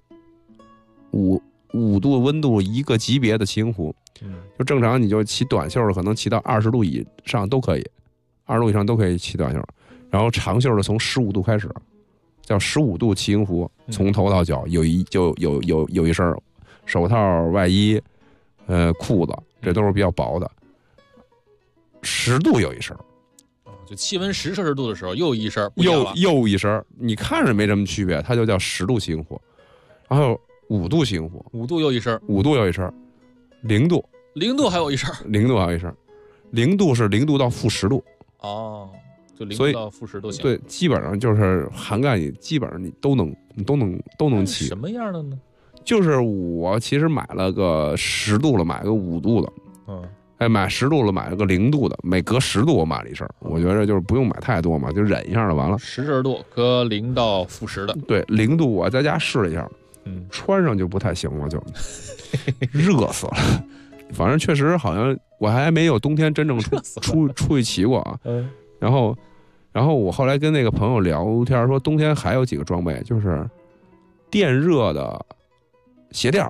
Speaker 7: 5度温度一个级别的骑行服，就正常你就骑短袖的，可能骑到20度以上都可以，20度以上都可以骑短袖，然后长袖的从15度开始，叫15度骑行服，从头到脚有一身手套、外衣。裤子这都是比较薄的，10度有一身，
Speaker 3: 就气温10摄氏度的时候又一身，
Speaker 7: 又一身，你看着没什么区别，它就叫10度骑行服，然后5度骑行服
Speaker 3: ，5度又一身
Speaker 7: ，0度
Speaker 3: 还有一身
Speaker 7: ，0度还有一身，0度是0度到-10度，
Speaker 3: 就0度到-10都行，
Speaker 7: 对，基本上就是涵盖你，基本上你都能骑，
Speaker 3: 什么样的呢？
Speaker 7: 就是我其实买了个10度了，买个5度的，买10度了，买了个0度的，每隔10度我买了一身，我觉得就是不用买太多嘛，就忍一下就完了。
Speaker 3: 10摄氏度搁0到-10的，
Speaker 7: 对，0度我在家试了一下，穿上就不太行了，就热死了。反正确实好像我还没有冬天真正出去骑过啊。然后我后来跟那个朋友聊天说，冬天还有几个装备，就是电热的鞋垫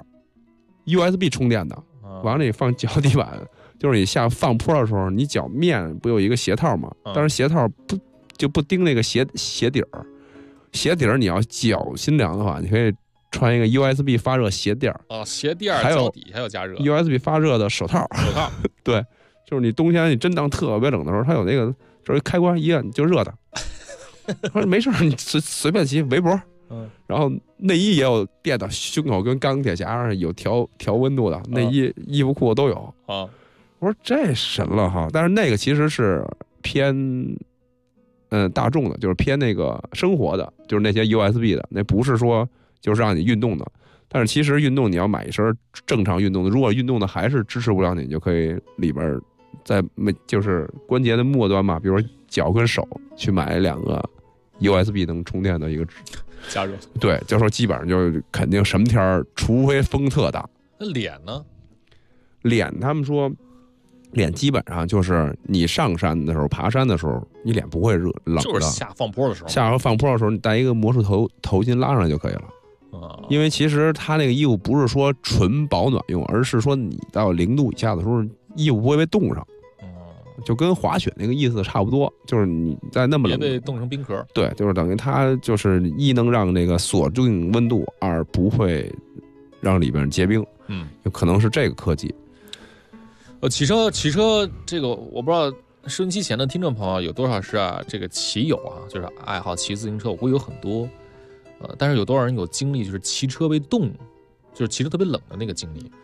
Speaker 7: ，USB 充电的，完了你放脚底板，就是你放坡的时候，你脚面不有一个鞋套吗？但是鞋套不钉那个鞋底儿，鞋底儿你要脚心凉的话，你可以穿一个 USB 发热鞋垫
Speaker 3: 鞋垫脚底还有加热
Speaker 7: ，USB 发热的手套，对，就是你冬天你真当特别冷的时候，它有那个就是开关一按就热的，没事你随便骑围脖。然后内衣也有电的，胸口跟钢铁侠上有调温度的内衣，衣服裤子都有
Speaker 3: 啊。
Speaker 7: 我说这神了哈，但是那个其实是偏大众的，就是偏那个生活的，就是那些 USB 的，那不是说就是让你运动的。但是其实运动你要买一身正常运动的，如果运动的还是支持不了你，就可以里边在就是关节的末端嘛，比如说脚跟手去买2个 USB 能充电的一个。
Speaker 3: 加热
Speaker 7: 对，就说基本上就肯定什么天儿，除非风特大。
Speaker 3: 那脸呢？
Speaker 7: 脸他们说，脸基本上就是你上山的时候、爬山的时候，你脸不会冷的。
Speaker 3: 就是下放坡的时候。
Speaker 7: 下放坡的时候，你戴一个魔术头巾拉上就可以了。因为其实它那个衣服不是说纯保暖用，而是说你到0度以下的时候，衣服不会被冻上。就跟滑雪那个意思差不多，就是你在那么冷，
Speaker 3: 别被冻成冰壳。
Speaker 7: 对，就是等于它就是一能让那个锁定温度，二不会让里边结冰。有可能是这个科技。
Speaker 3: 骑车这个我不知道收音机前的听众朋友有多少是这个骑友啊，就是爱好骑自行车，我估计有很多。但是有多少人有经历就是骑车被冻，就是骑车特别冷的那个经历。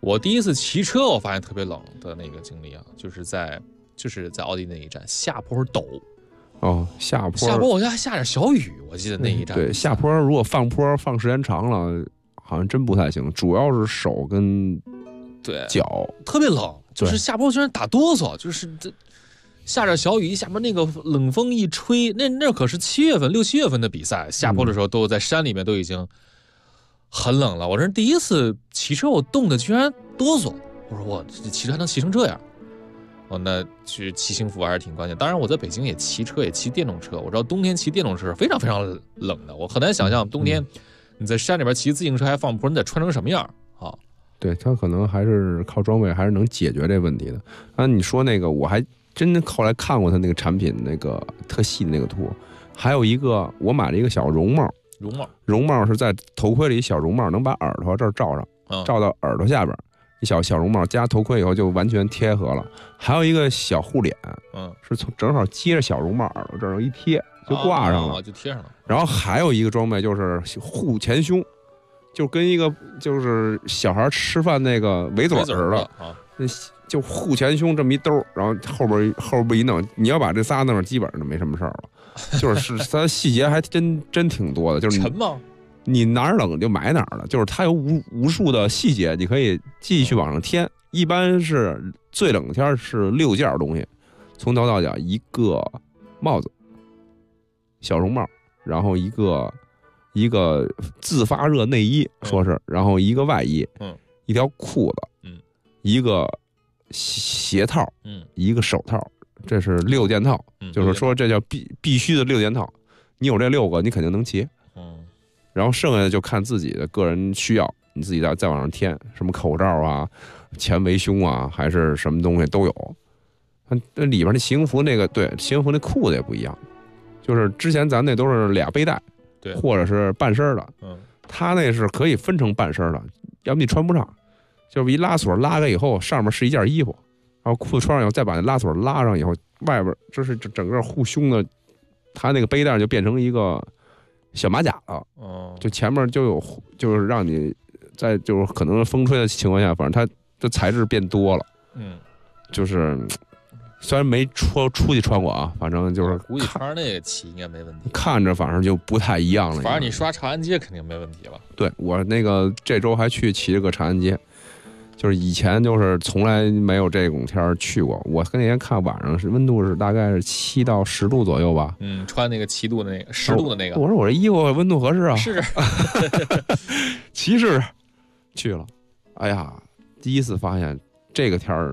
Speaker 3: 我第一次骑车，我发现特别冷的那个经历啊，就是在奥地利那一站下坡陡。
Speaker 7: 哦，下坡
Speaker 3: 我觉得还下点小雨，我记得那一站。
Speaker 7: 对，下坡如果放坡放时间长了，好像真不太行，主要是手跟脚
Speaker 3: 特别冷，就是下坡虽然打哆嗦，就是这下点小雨，一下边那个冷风一吹，那可是6、7月份的比赛，下坡的时候都在山里面都已经很冷了。我这第一次骑车，我冻得居然哆嗦，我说我这骑车还能骑成这样。那去骑行服还是挺关键。当然我在北京也骑车，也骑电动车，我知道冬天骑电动车是非常非常冷的，我很难想象冬天你在山里边骑自行车还放坡，你得穿成什么样啊？
Speaker 7: 对，他可能还是靠装备还是能解决这问题的。啊，你说那个我还真后来看过他那个产品那个特细的那个图，还有一个我买了一个小绒帽是在头盔里，小绒帽能把耳朵这儿罩上，罩到耳朵下边。小绒帽加头盔以后就完全贴合了，还有一个小护脸，是正好接着小绒帽耳朵这儿一贴就挂上了，
Speaker 3: 就贴上了。
Speaker 7: 然后还有一个装备就是护前胸，就跟一个就是小孩吃饭那个围嘴似的，就护前胸这么一兜，然后后边一弄，你要把这仨弄上，基本上就没什么事儿了。就是它细节还真挺多的，就是
Speaker 3: 沉吗？
Speaker 7: 你哪儿冷就买哪儿了，就是它有无数的细节，你可以继续往上添。一般是最冷的天是6件东西，从头到脚，一个帽子、小绒帽，然后一个自发热内衣，说是，然后一个外衣，一条裤子，一个鞋套，一个手套，这是6件套，就是说这叫必须的6件套。你有这6个，你肯定能骑。然后剩下的就看自己的个人需要，你自己再往上添，什么口罩啊、前围胸啊，还是什么东西都有。那里边那骑行服那个，对，骑行服那裤子也不一样，就是之前咱那都是俩背带，
Speaker 3: 对，
Speaker 7: 或者是半身的，他那是可以分成半身的，要不你穿不上，就是一拉锁拉开以后，上面是一件衣服，然后裤子穿上以后，再把那拉锁拉上以后，外边这是整个护胸的，他那个背带就变成一个小马甲了，就前面就有，就是让你在就是可能风吹的情况下，反正它的材质变多了，就是虽然没出去穿过啊，反正就是
Speaker 3: 估计穿那个骑应该没问题，
Speaker 7: 看着反正就不太一样了。
Speaker 3: 反正你刷长安街肯定没问题了。
Speaker 7: 对，我那个这周还去骑了个长安街，就是以前就是从来没有这种天去过。我那天看晚上是温度是大概是7到10度左右吧。
Speaker 3: 穿那个7度的那个10度的那个。
Speaker 7: 我说我这衣服温度合适啊。
Speaker 3: 是。
Speaker 7: 骑士去了，哎呀，第一次发现这个天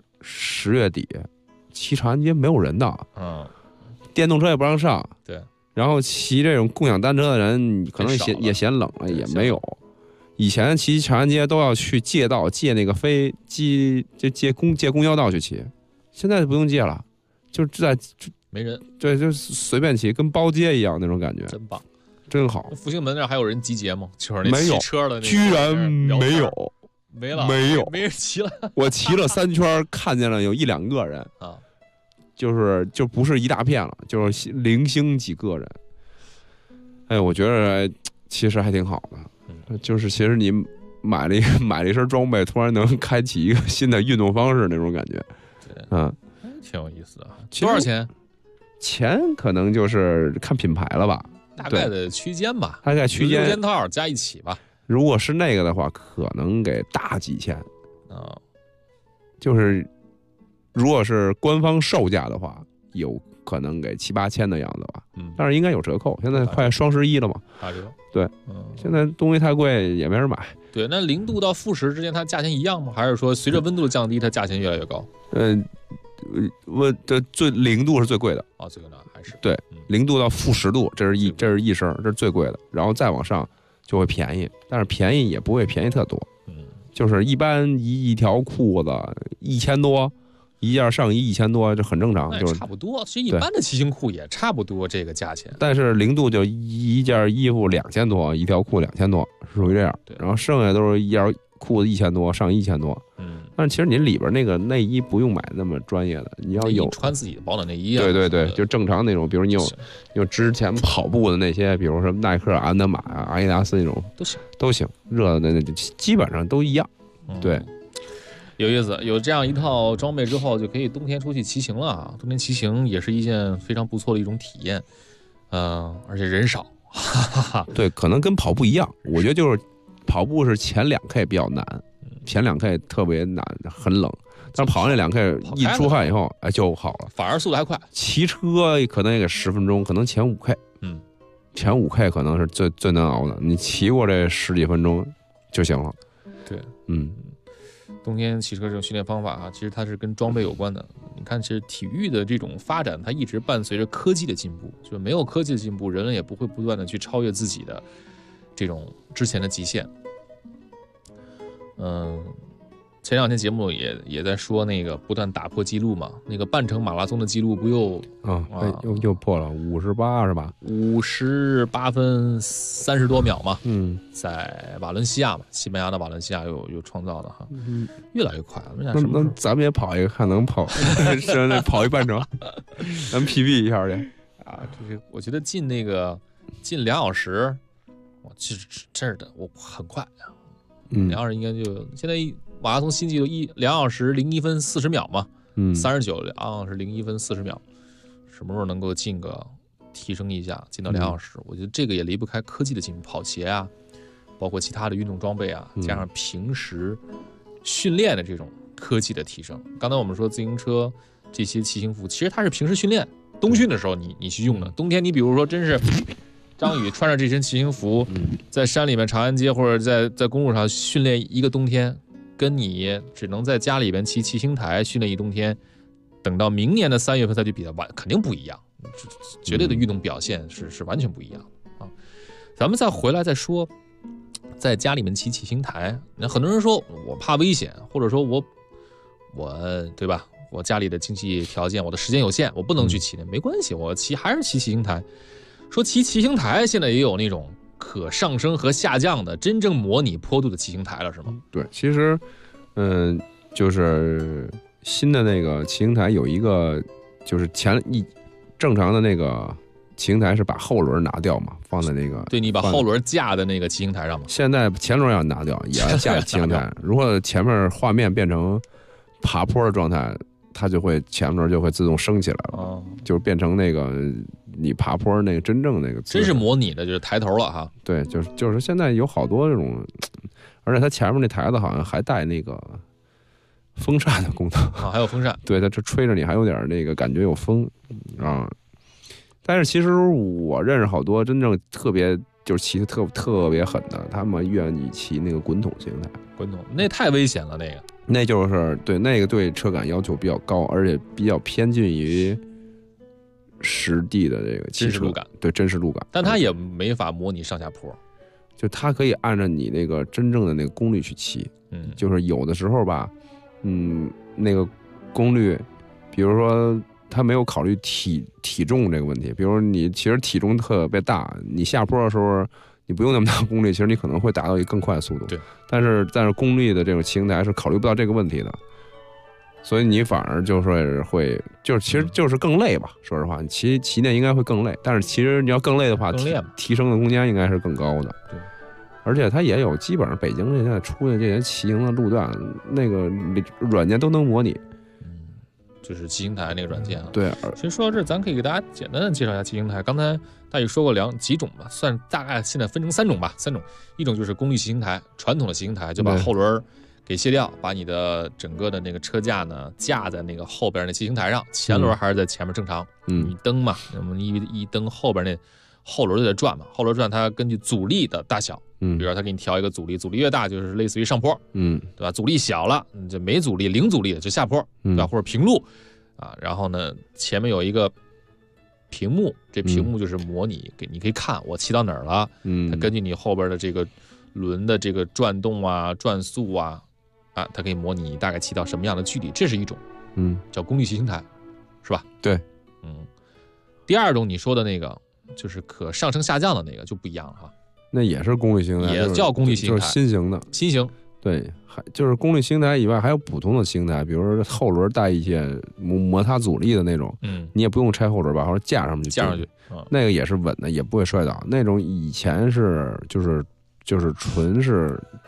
Speaker 7: 10月底骑长安街没有人的。电动车也不让上。
Speaker 3: 对。
Speaker 7: 然后骑这种共享单车的人可能也嫌冷了，也没有。以前骑长安街都要去借道借那个借公交道去骑，现在不用借了，就是在
Speaker 3: 没人，
Speaker 7: 对，就随便骑，跟包街一样那种感觉，
Speaker 3: 真棒，
Speaker 7: 真好。
Speaker 3: 复兴门那儿还有人集结吗？就是那骑车的那个，
Speaker 7: 居然没有，
Speaker 3: 没了，
Speaker 7: 没有，
Speaker 3: 没人骑了。
Speaker 7: 我骑了3圈，看见了有1、2个人
Speaker 3: 啊，
Speaker 7: 就不是一大片了，就是零星几个人。哎，我觉得其实还挺好的。就是其实你买了一身装备，突然能开启一个新的运动方式那种感觉，
Speaker 3: 挺有意思的。多少钱？
Speaker 7: 钱可能就是看品牌了吧，
Speaker 3: 大概的区间吧，
Speaker 7: 大概区间6
Speaker 3: 件套加一起吧。
Speaker 7: 如果是那个的话，可能给大几千就是如果是官方售价的话，有可能给7、8千的样子吧。但是应该有折扣，现在快双11了嘛。
Speaker 3: 打折。
Speaker 7: 对，现在东西太贵也没人买。
Speaker 3: 对，那0度到-10之间，它价钱一样吗？还是说随着温度的降低，它价钱越来越高？
Speaker 7: 0度是最贵的
Speaker 3: 啊，最贵的还是
Speaker 7: 对，0度到-10度，这是一升，这是最贵的，然后再往上就会便宜，但是便宜也不会便宜特多。就是一般一条裤子1000多。一件上衣1000多，这很正常，就是
Speaker 3: 差不多。其实一般的骑行裤也差不多这个价钱。
Speaker 7: 但是0度就一件衣服2000多，一条裤2000多，属于这样。然后剩下都是一件裤子1000多，上衣1000多。但是其实您里边那个内衣不用买那么专业的，你要有
Speaker 3: 穿自己的保暖内衣啊。
Speaker 7: 对，就正常那种，比如你有之前跑步的那些，比如说耐克、安德玛、阿迪达斯那种
Speaker 3: 都行，
Speaker 7: 热的那基本上都一样。对。
Speaker 3: 有意思，有这样一套装备之后，就可以冬天出去骑行了啊！冬天骑行也是一件非常不错的一种体验，而且人少，哈哈哈。
Speaker 7: 对，可能跟跑步一样，我觉得就是跑步是前2K 比较难，前2K 特别难，很冷。但是跑完这2K 一出汗以后，哎就好了，
Speaker 3: 反而速度还快。
Speaker 7: 骑车可能也个10分钟，可能前5K，前5K 可能是最难熬的。你骑过这10几分钟就行了。
Speaker 3: 对，冬天骑车这种训练方法啊，其实它是跟装备有关的。你看，其实体育的这种发展，它一直伴随着科技的进步。就是没有科技的进步，人类也不会不断的去超越自己的这种之前的极限。前2天节目也在说那个不断打破记录嘛，那个半程马拉松的记录不
Speaker 7: 又破了58是吧
Speaker 3: ？58分30多秒嘛，在瓦伦西亚嘛，西班牙的瓦伦西亚又创造的哈，越来越快了。
Speaker 7: 那咱们也跑一个，看能跑，跑一半程，咱们 PB 一下去
Speaker 3: 啊！就是我觉得近2小时，我其实真是的，我很快啊，2小时应该就现在马拉松新纪录2小时01分40秒嘛，39，2小时01分40秒，什么时候能够提升一下，进到2小时？我觉得这个也离不开科技的进步，跑鞋啊，包括其他的运动装备啊，加上平时训练的这种科技的提升。刚才我们说自行车这些骑行服，其实它是平时训练，冬训的时候你去用的。冬天你比如说真是张宇穿着这身骑行服，在山里面长安街或者在公路上训练一个冬天，跟你只能在家里边骑行台训练一冬天，等到明年的3月份再去比的，肯定不一样，绝对的运动表现是完全不一样啊。咱们再回来再说，在家里面骑行台，那很多人说我怕危险，或者说我对吧？我家里的经济条件，我的时间有限，我不能去骑的，没关系，我还是骑行台。说骑行台现在也有那种可上升和下降的真正模拟坡度的骑行台了，是吗？
Speaker 7: 对，其实就是新的那个骑行台有一个，就是正常的那个骑行台是把后轮拿掉嘛，放在那个，
Speaker 3: 对，你把后轮架在那个骑行台上嘛。
Speaker 7: 现在前轮要拿掉，也要架在骑行台。如果前面画面变成爬坡的状态，它前轮就会自动升起来了，就是变成那个你爬坡那个真正那个，
Speaker 3: 真是模拟的，就是抬头了哈。
Speaker 7: 对，就是现在有好多这种，而且它前面那台子好像还带那个风扇的功能
Speaker 3: 啊，还有风扇。
Speaker 7: 对，它这吹着你还有点那个感觉有风啊。但是其实我认识好多真正特别就是骑的特别狠的，他们愿意骑那个滚筒骑行台。
Speaker 3: 滚筒那太危险了，
Speaker 7: 那就是对那个对车感要求比较高，而且比较偏近于实地的这个
Speaker 3: 真实路感，
Speaker 7: 对真实路感。
Speaker 3: 但它也没法模拟上下坡，
Speaker 7: 就它可以按照你那个真正的那个功率去骑。就是有的时候吧，那个功率，比如说他没有考虑体重这个问题，比如说你其实体重特别大，你下坡的时候你不用那么大功率，其实你可能会达到一个更快的速度。
Speaker 3: 对，但
Speaker 7: 是功率的这种骑行台是考虑不到这个问题的，所以你反而就是会其实就是更累吧。说实话，你骑那应该会更累，但是其实你要更累的话，提升的空间应该是更高的。
Speaker 3: 对，
Speaker 7: 而且它也有基本上北京现在出的这些骑行的路段，那个软件都能模拟。
Speaker 3: 就是骑行台那个软件啊。
Speaker 7: 对，
Speaker 3: 其实说到这儿，咱可以给大家简单的介绍一下骑行台。刚才大宇说过几种吧，算大概现在分成3种吧。3种，一种就是功率骑行台，传统的骑行台就把后轮给卸掉，把你的整个的那个车架呢架在那个后边的骑行台上，前轮还是在前面正常。你蹬嘛，我们一蹬后边那后轮就在转嘛，后轮转它根据阻力的大小，比如说它给你调一个阻力越大就是类似于上坡，对吧？阻力小了就没阻力，零阻力的就下坡，对吧？或者平路啊，然后呢前面有一个屏幕，这屏幕就是模拟你可以看我骑到哪儿了，它根据你后边的这个轮的这个转动啊、转速啊，它可以模拟你大概骑到什么样的距离，这是一种，叫功率骑行台，是吧？
Speaker 7: 对，
Speaker 3: 第二种你说的那个就是可上升下降的那个就不一样了哈，
Speaker 7: 那也是功率骑行台，
Speaker 3: 也叫功率骑行台，
Speaker 7: 就是新型的，
Speaker 3: 新型。
Speaker 7: 对，就是功率骑行台以外还有普通的骑行台，比如说后轮带一些摩擦阻力的那种，你也不用拆后轮吧，或者架上去，那个也是稳的，也不会摔倒。那种以前是就是纯是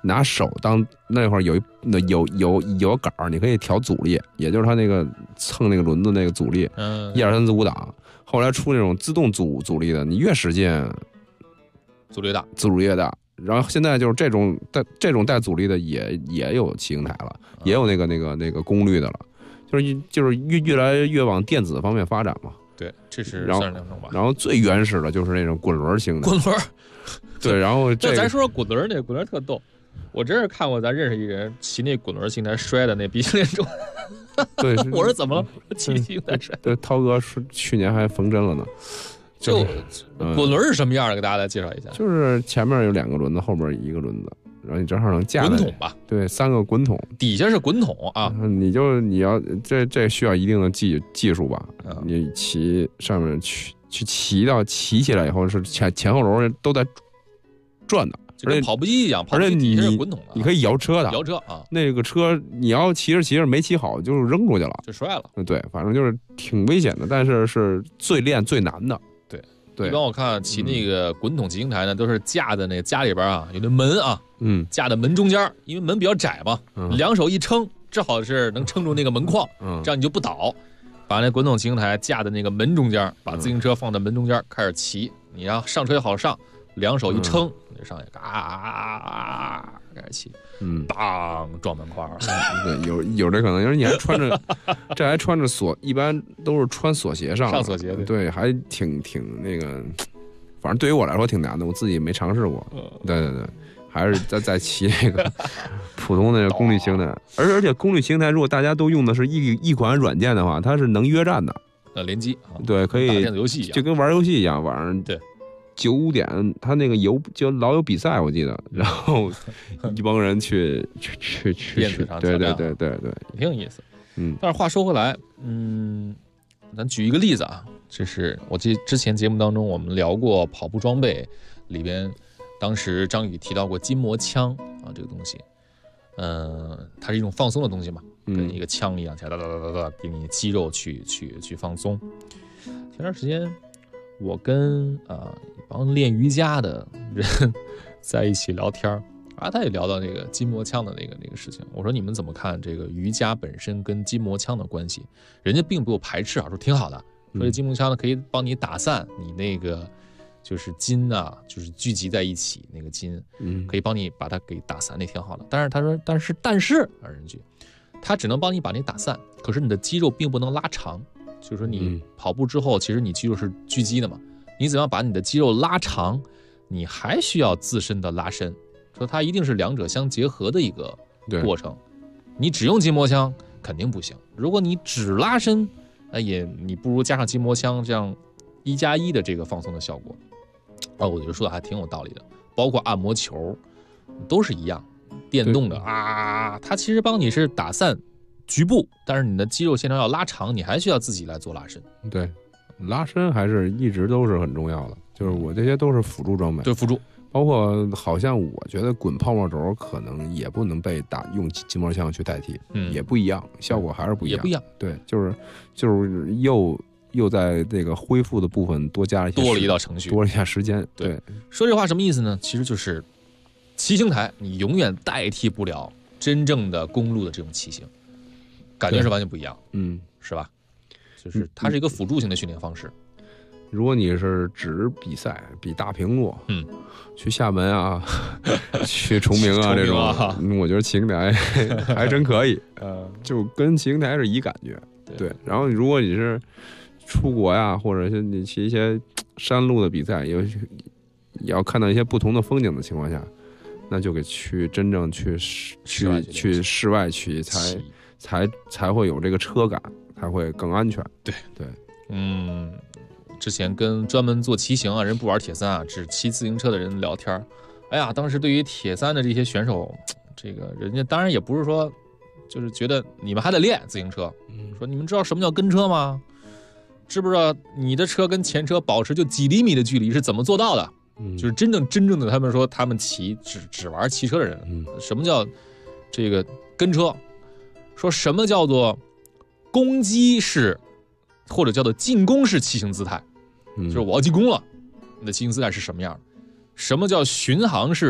Speaker 7: 拿手当那会儿有杆儿，你可以调阻力，也就是它那个蹭那个轮子那个阻力，1、2、3、4、5档。后来出那种自动阻力的，你越使劲，
Speaker 3: 阻力大，
Speaker 7: 阻力越大。然后现在就是这种带阻力的也有骑行台了，也有那个功率的了，就是越来越往电子方面发展嘛。
Speaker 3: 对，这是算是两种吧。
Speaker 7: 然后最原始的就是那种滚轮型的。滚
Speaker 3: 轮。
Speaker 7: 对，然后
Speaker 3: 那咱说滚轮，那滚轮特逗。我真是看过，咱认识一人骑那滚轮型台摔的那鼻青脸肿。
Speaker 7: 对，
Speaker 3: 我说怎么了？骑行台摔。
Speaker 7: 对，涛哥去年还缝针了呢。
Speaker 3: 就滚轮是什么样的？给大家来介绍一下。
Speaker 7: 就是前面有2个轮子，后边1个轮子，然后你正好能架
Speaker 3: 滚筒吧？
Speaker 7: 对，3个滚筒，
Speaker 3: 底下是滚筒啊。
Speaker 7: 你要这需要一定的技术吧？你骑上面去骑起来以后是前后轴都在转的，
Speaker 3: 就跟跑步机一样，
Speaker 7: 而且
Speaker 3: 底下是滚筒的，
Speaker 7: 你可以摇车的，
Speaker 3: 摇车啊。
Speaker 7: 那个车你要骑着没骑好，就扔出去了，
Speaker 3: 就摔了。
Speaker 7: 对，反正就是挺危险的，但是是最练最难的。对，
Speaker 3: 一般我看骑那个滚筒骑行台呢，都是架在那家里边啊，有那门啊，架在门中间，因为门比较窄嘛，2手一撑，正好是能撑住那个门框，这样你就不倒。把那滚筒骑行台架在那个门中间，把自行车放在门中间开始骑，你要上车也好上，2手一撑，你就上去开始骑，当撞门框。
Speaker 7: 对，有这可能，因为你还穿着，这还穿着锁，一般都是穿锁鞋上
Speaker 3: 锁鞋，
Speaker 7: 对，还挺那个，反正对于我来说挺难的，我自己没尝试过。对，还是在骑那个普通的功率型台，而且功率型台，如果大家都用的是一款软件的话，它是能约战的，
Speaker 3: 联机，
Speaker 7: 对，可以
Speaker 3: 打电子游戏一样，
Speaker 7: 就跟玩游戏一样，晚上
Speaker 3: 对。
Speaker 7: 9点，他那个就老有比赛，我记得，然后一帮人去
Speaker 3: 电子上，
Speaker 7: 对，
Speaker 3: 挺有意思。但是话说回来，咱举一个例子啊，这是我记得之前节目当中我们聊过跑步装备里边，当时张宇提到过筋膜枪啊，这个东西，它是一种放松的东西嘛，跟一个枪一样，哒哒哒哒哒，给你肌肉去放松。前段时间我跟一帮练瑜伽的人在一起聊天啊，他也聊到那个筋膜枪的那个事情。我说你们怎么看这个瑜伽本身跟筋膜枪的关系？人家并不有排斥啊，说挺好的，说这筋膜枪呢可以帮你打散你那个就是筋啊，就是聚集在一起那个筋，可以帮你把它给打散，那挺好的。但是他说，但是人句，他只能帮你把你打散，可是你的肌肉并不能拉长。就是说你跑步之后，其实你肌肉是聚集的嘛，你怎么样把你的肌肉拉长，你还需要自身的拉伸，说它一定是2者相结合的一个过程。你只用筋膜枪肯定不行，如果你只拉伸，你不如加上筋膜枪这样1+1的这个放松的效果。我觉得说的还挺有道理的，包括按摩球都是一样，电动的它其实帮你是打散局部，但是你的肌肉线条要拉长，你还需要自己来做拉伸。
Speaker 7: 对，拉伸还是一直都是很重要的，就是我这些都是辅助装备。
Speaker 3: 对，辅助，
Speaker 7: 包括好像我觉得滚泡沫轴可能也不能被用筋膜枪去代替，也不一样，效果还是不一样，
Speaker 3: 也不一样。
Speaker 7: 对，就是又在这个恢复的部分多了一道程序，多了一下时间。对，
Speaker 3: 说这话什么意思呢？其实就是骑行台你永远代替不了真正的公路的这种骑行。感觉是完全不一样，是吧？就是它是一个辅助性的训练方式。
Speaker 7: 如果你是只比赛，比大屏幕，去厦门啊，去崇明啊这种，我觉得骑行台还真可以，就跟骑行台是一感觉。对，然后如果你是出国呀，或者是你骑一些山路的比赛，也要看到一些不同的风景的情况下，那就给真正去室外骑才会有这个车感，才会更安全。
Speaker 3: 对，之前跟专门做骑行啊，人不玩铁三啊，只骑自行车的人聊天，当时对于铁三的这些选手，这个人家当然也不是说，就是觉得你们还得练自行车，说你们知道什么叫跟车吗？知不知道你的车跟前车保持就几厘米的距离是怎么做到的？就是真正的他们说他们只玩骑车的人，什么叫这个跟车？说什么叫做攻击式或者叫做进攻式骑行姿态，就是我要进攻了，你的骑行姿态是什么样的？什么叫巡航式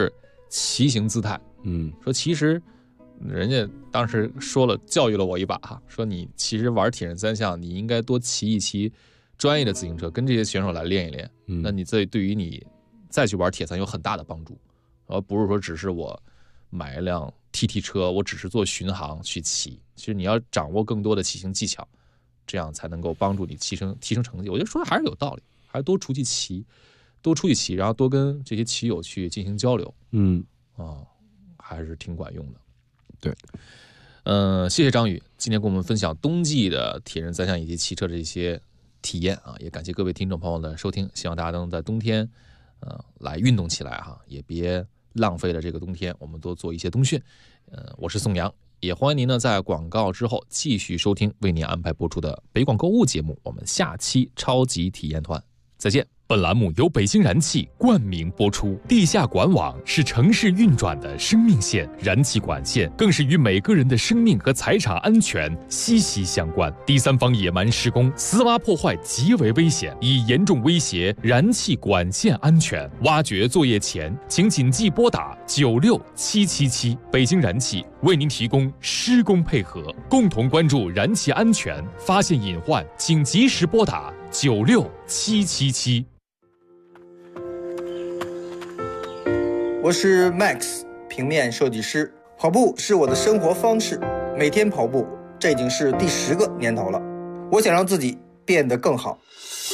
Speaker 3: 骑行姿态。说其实人家当时说了，教育了我一把哈，说你其实玩铁人三项，你应该多骑一骑专业的自行车，跟这些选手来练一练。那你对于你再去玩铁三有很大的帮助，而不是说只是我买一辆 TT 车，我只是做巡航去骑。其实你要掌握更多的骑行技巧，这样才能够帮助你提升成绩。我觉得说的还是有道理，还是多出去骑，然后多跟这些骑友去进行交流。还是挺管用的。
Speaker 7: 对，
Speaker 3: 谢谢张宇今天跟我们分享冬季的铁人三项以及骑车的一些体验啊，也感谢各位听众朋友的收听，希望大家能在冬天来运动起来哈，也别浪费了这个冬天，我们多做一些冬训。我是宋阳，也欢迎您呢在广告之后继续收听为您安排播出的北广购物节目，我们下期超级体验团再见。
Speaker 16: 本栏目由北京燃气冠名播出。地下管网是城市运转的生命线，燃气管线更是与每个人的生命和财产安全息息相关。第三方野蛮施工、私挖破坏极为危险，已严重威胁燃气管线安全。挖掘作业前，请谨记拨打96777。北京燃气为您提供施工配合，共同关注燃气安全，发现隐患请及时拨打96777。
Speaker 19: 我是 Max， 平面设计师。跑步是我的生活方式，每天跑步，这已经是第10个年头了。我想让自己变得更好。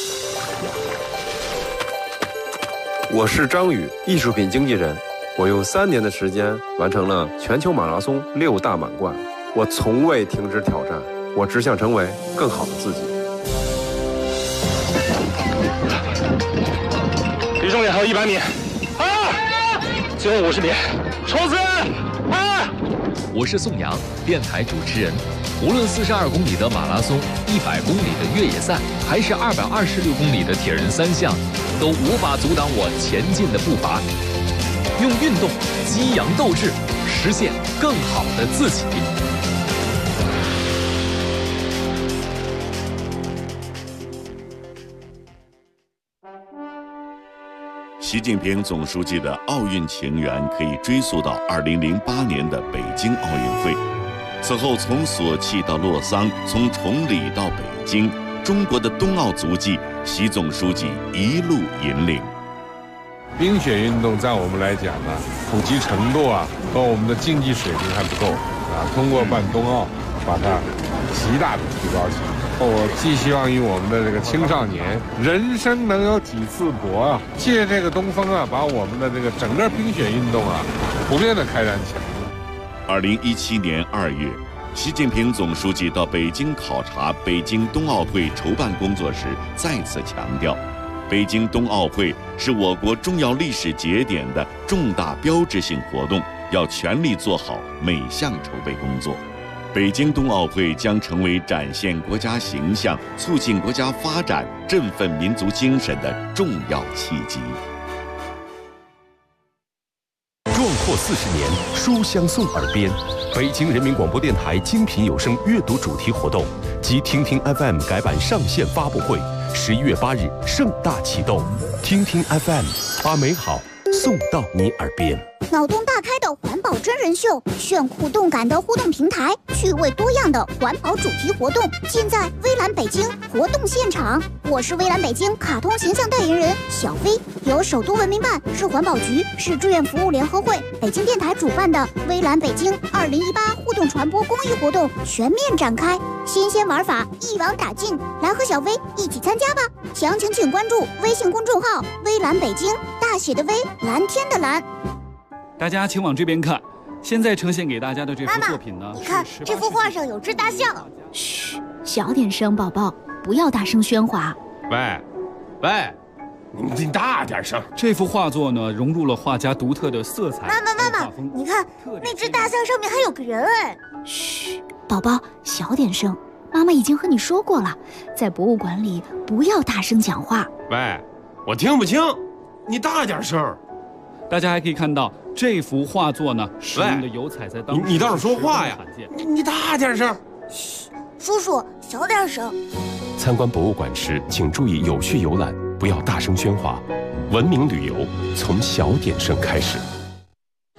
Speaker 4: 我是张宇，艺术品经纪人。我用3年的时间完成了全球马拉松6大满贯。我从未停止挑战，我只想成为更好的自己。
Speaker 20: 离终点还有100米。最后50米，冲刺！
Speaker 16: 我是宋阳，电台主持人。无论42公里的马拉松、100公里的越野赛，还是226公里的铁人三项，都无法阻挡我前进的步伐。用运动激扬斗志，实现更好的自己。
Speaker 17: 习近平总书记的奥运情缘可以追溯到2008年的北京奥运会。此后，从索契到洛桑，从崇礼到北京，中国的冬奥足迹，习总书记一路引领。
Speaker 7: 冰雪运动在我们来讲呢，普及程度和我们的竞技水平还不够通过办冬奥，把它极大的提高起来。我寄希望于我们的这个青少年，人生能有几次搏借这个东风把我们的这个整个冰雪运动普遍的开展起来。
Speaker 17: 2017年2月，习近平总书记到北京考察北京冬奥会筹办工作时，再次强调，北京冬奥会是我国重要历史节点的重大标志性活动，要全力做好每项筹备工作。北京冬奥会将成为展现国家形象、促进国家发展、振奋民族精神的重要契机。
Speaker 6: 壮阔40年，书香送耳边。北京人民广播电台精品有声阅读主题活动及听听 FM 改版上线发布会，11月8日盛大启动。听听 FM， 把美好送到你耳边。
Speaker 21: 脑洞大开的环保真人秀，炫酷动感的互动平台，趣味多样的环保主题活动，尽在微蓝北京活动现场。我是微蓝北京卡通形象代言人小飞，由首都文明办、市环保局、市志愿服务联合会、北京电台主办的微蓝北京2018互动传播公益活动全面展开，新鲜玩法一网打尽，来和小飞一起参加吧！详情请关注微信公众号微蓝北京，大写的微，蓝天的蓝。
Speaker 22: 大家请往这边看，现在呈现给大家的这幅作品呢，
Speaker 21: 你看这幅画上有只大象。
Speaker 23: 嘘，小点声，宝宝，不要大声喧哗。
Speaker 22: 喂，
Speaker 7: 你大点声。
Speaker 22: 这幅画作呢，融入了画家独特的色彩。
Speaker 21: 妈妈，你看那只大象上面还有个人哎。
Speaker 23: 嘘，宝宝，小点声。妈妈已经和你说过了，在博物馆里不要大声讲话。
Speaker 7: 喂，我听不清，你大点声。
Speaker 22: 大家还可以看到这幅画作呢，使用的油彩在当时
Speaker 7: 你倒是说话呀！你大点声。
Speaker 21: 嘘，叔叔小点声。
Speaker 6: 参观博物馆时，请注意有序游览，不要大声喧哗。文明旅游从小点声开始。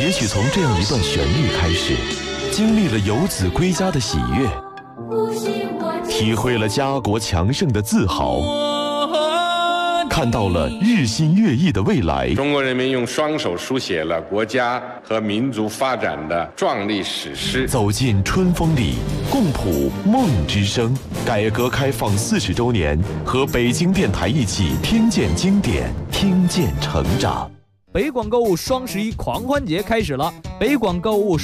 Speaker 1: 也许从这样一段旋律开始，经历了游子归家的喜悦，体会了家国强盛的自豪，看到了日新月异的未来。
Speaker 2: 中国人民用双手书写了国家和民族发展的壮丽史诗。
Speaker 1: 走进春风里，共谱梦之声。改革开放40周年，和北京电台一起听见经典，听见成长。
Speaker 9: 北广购物双11狂欢节开始了，北广购物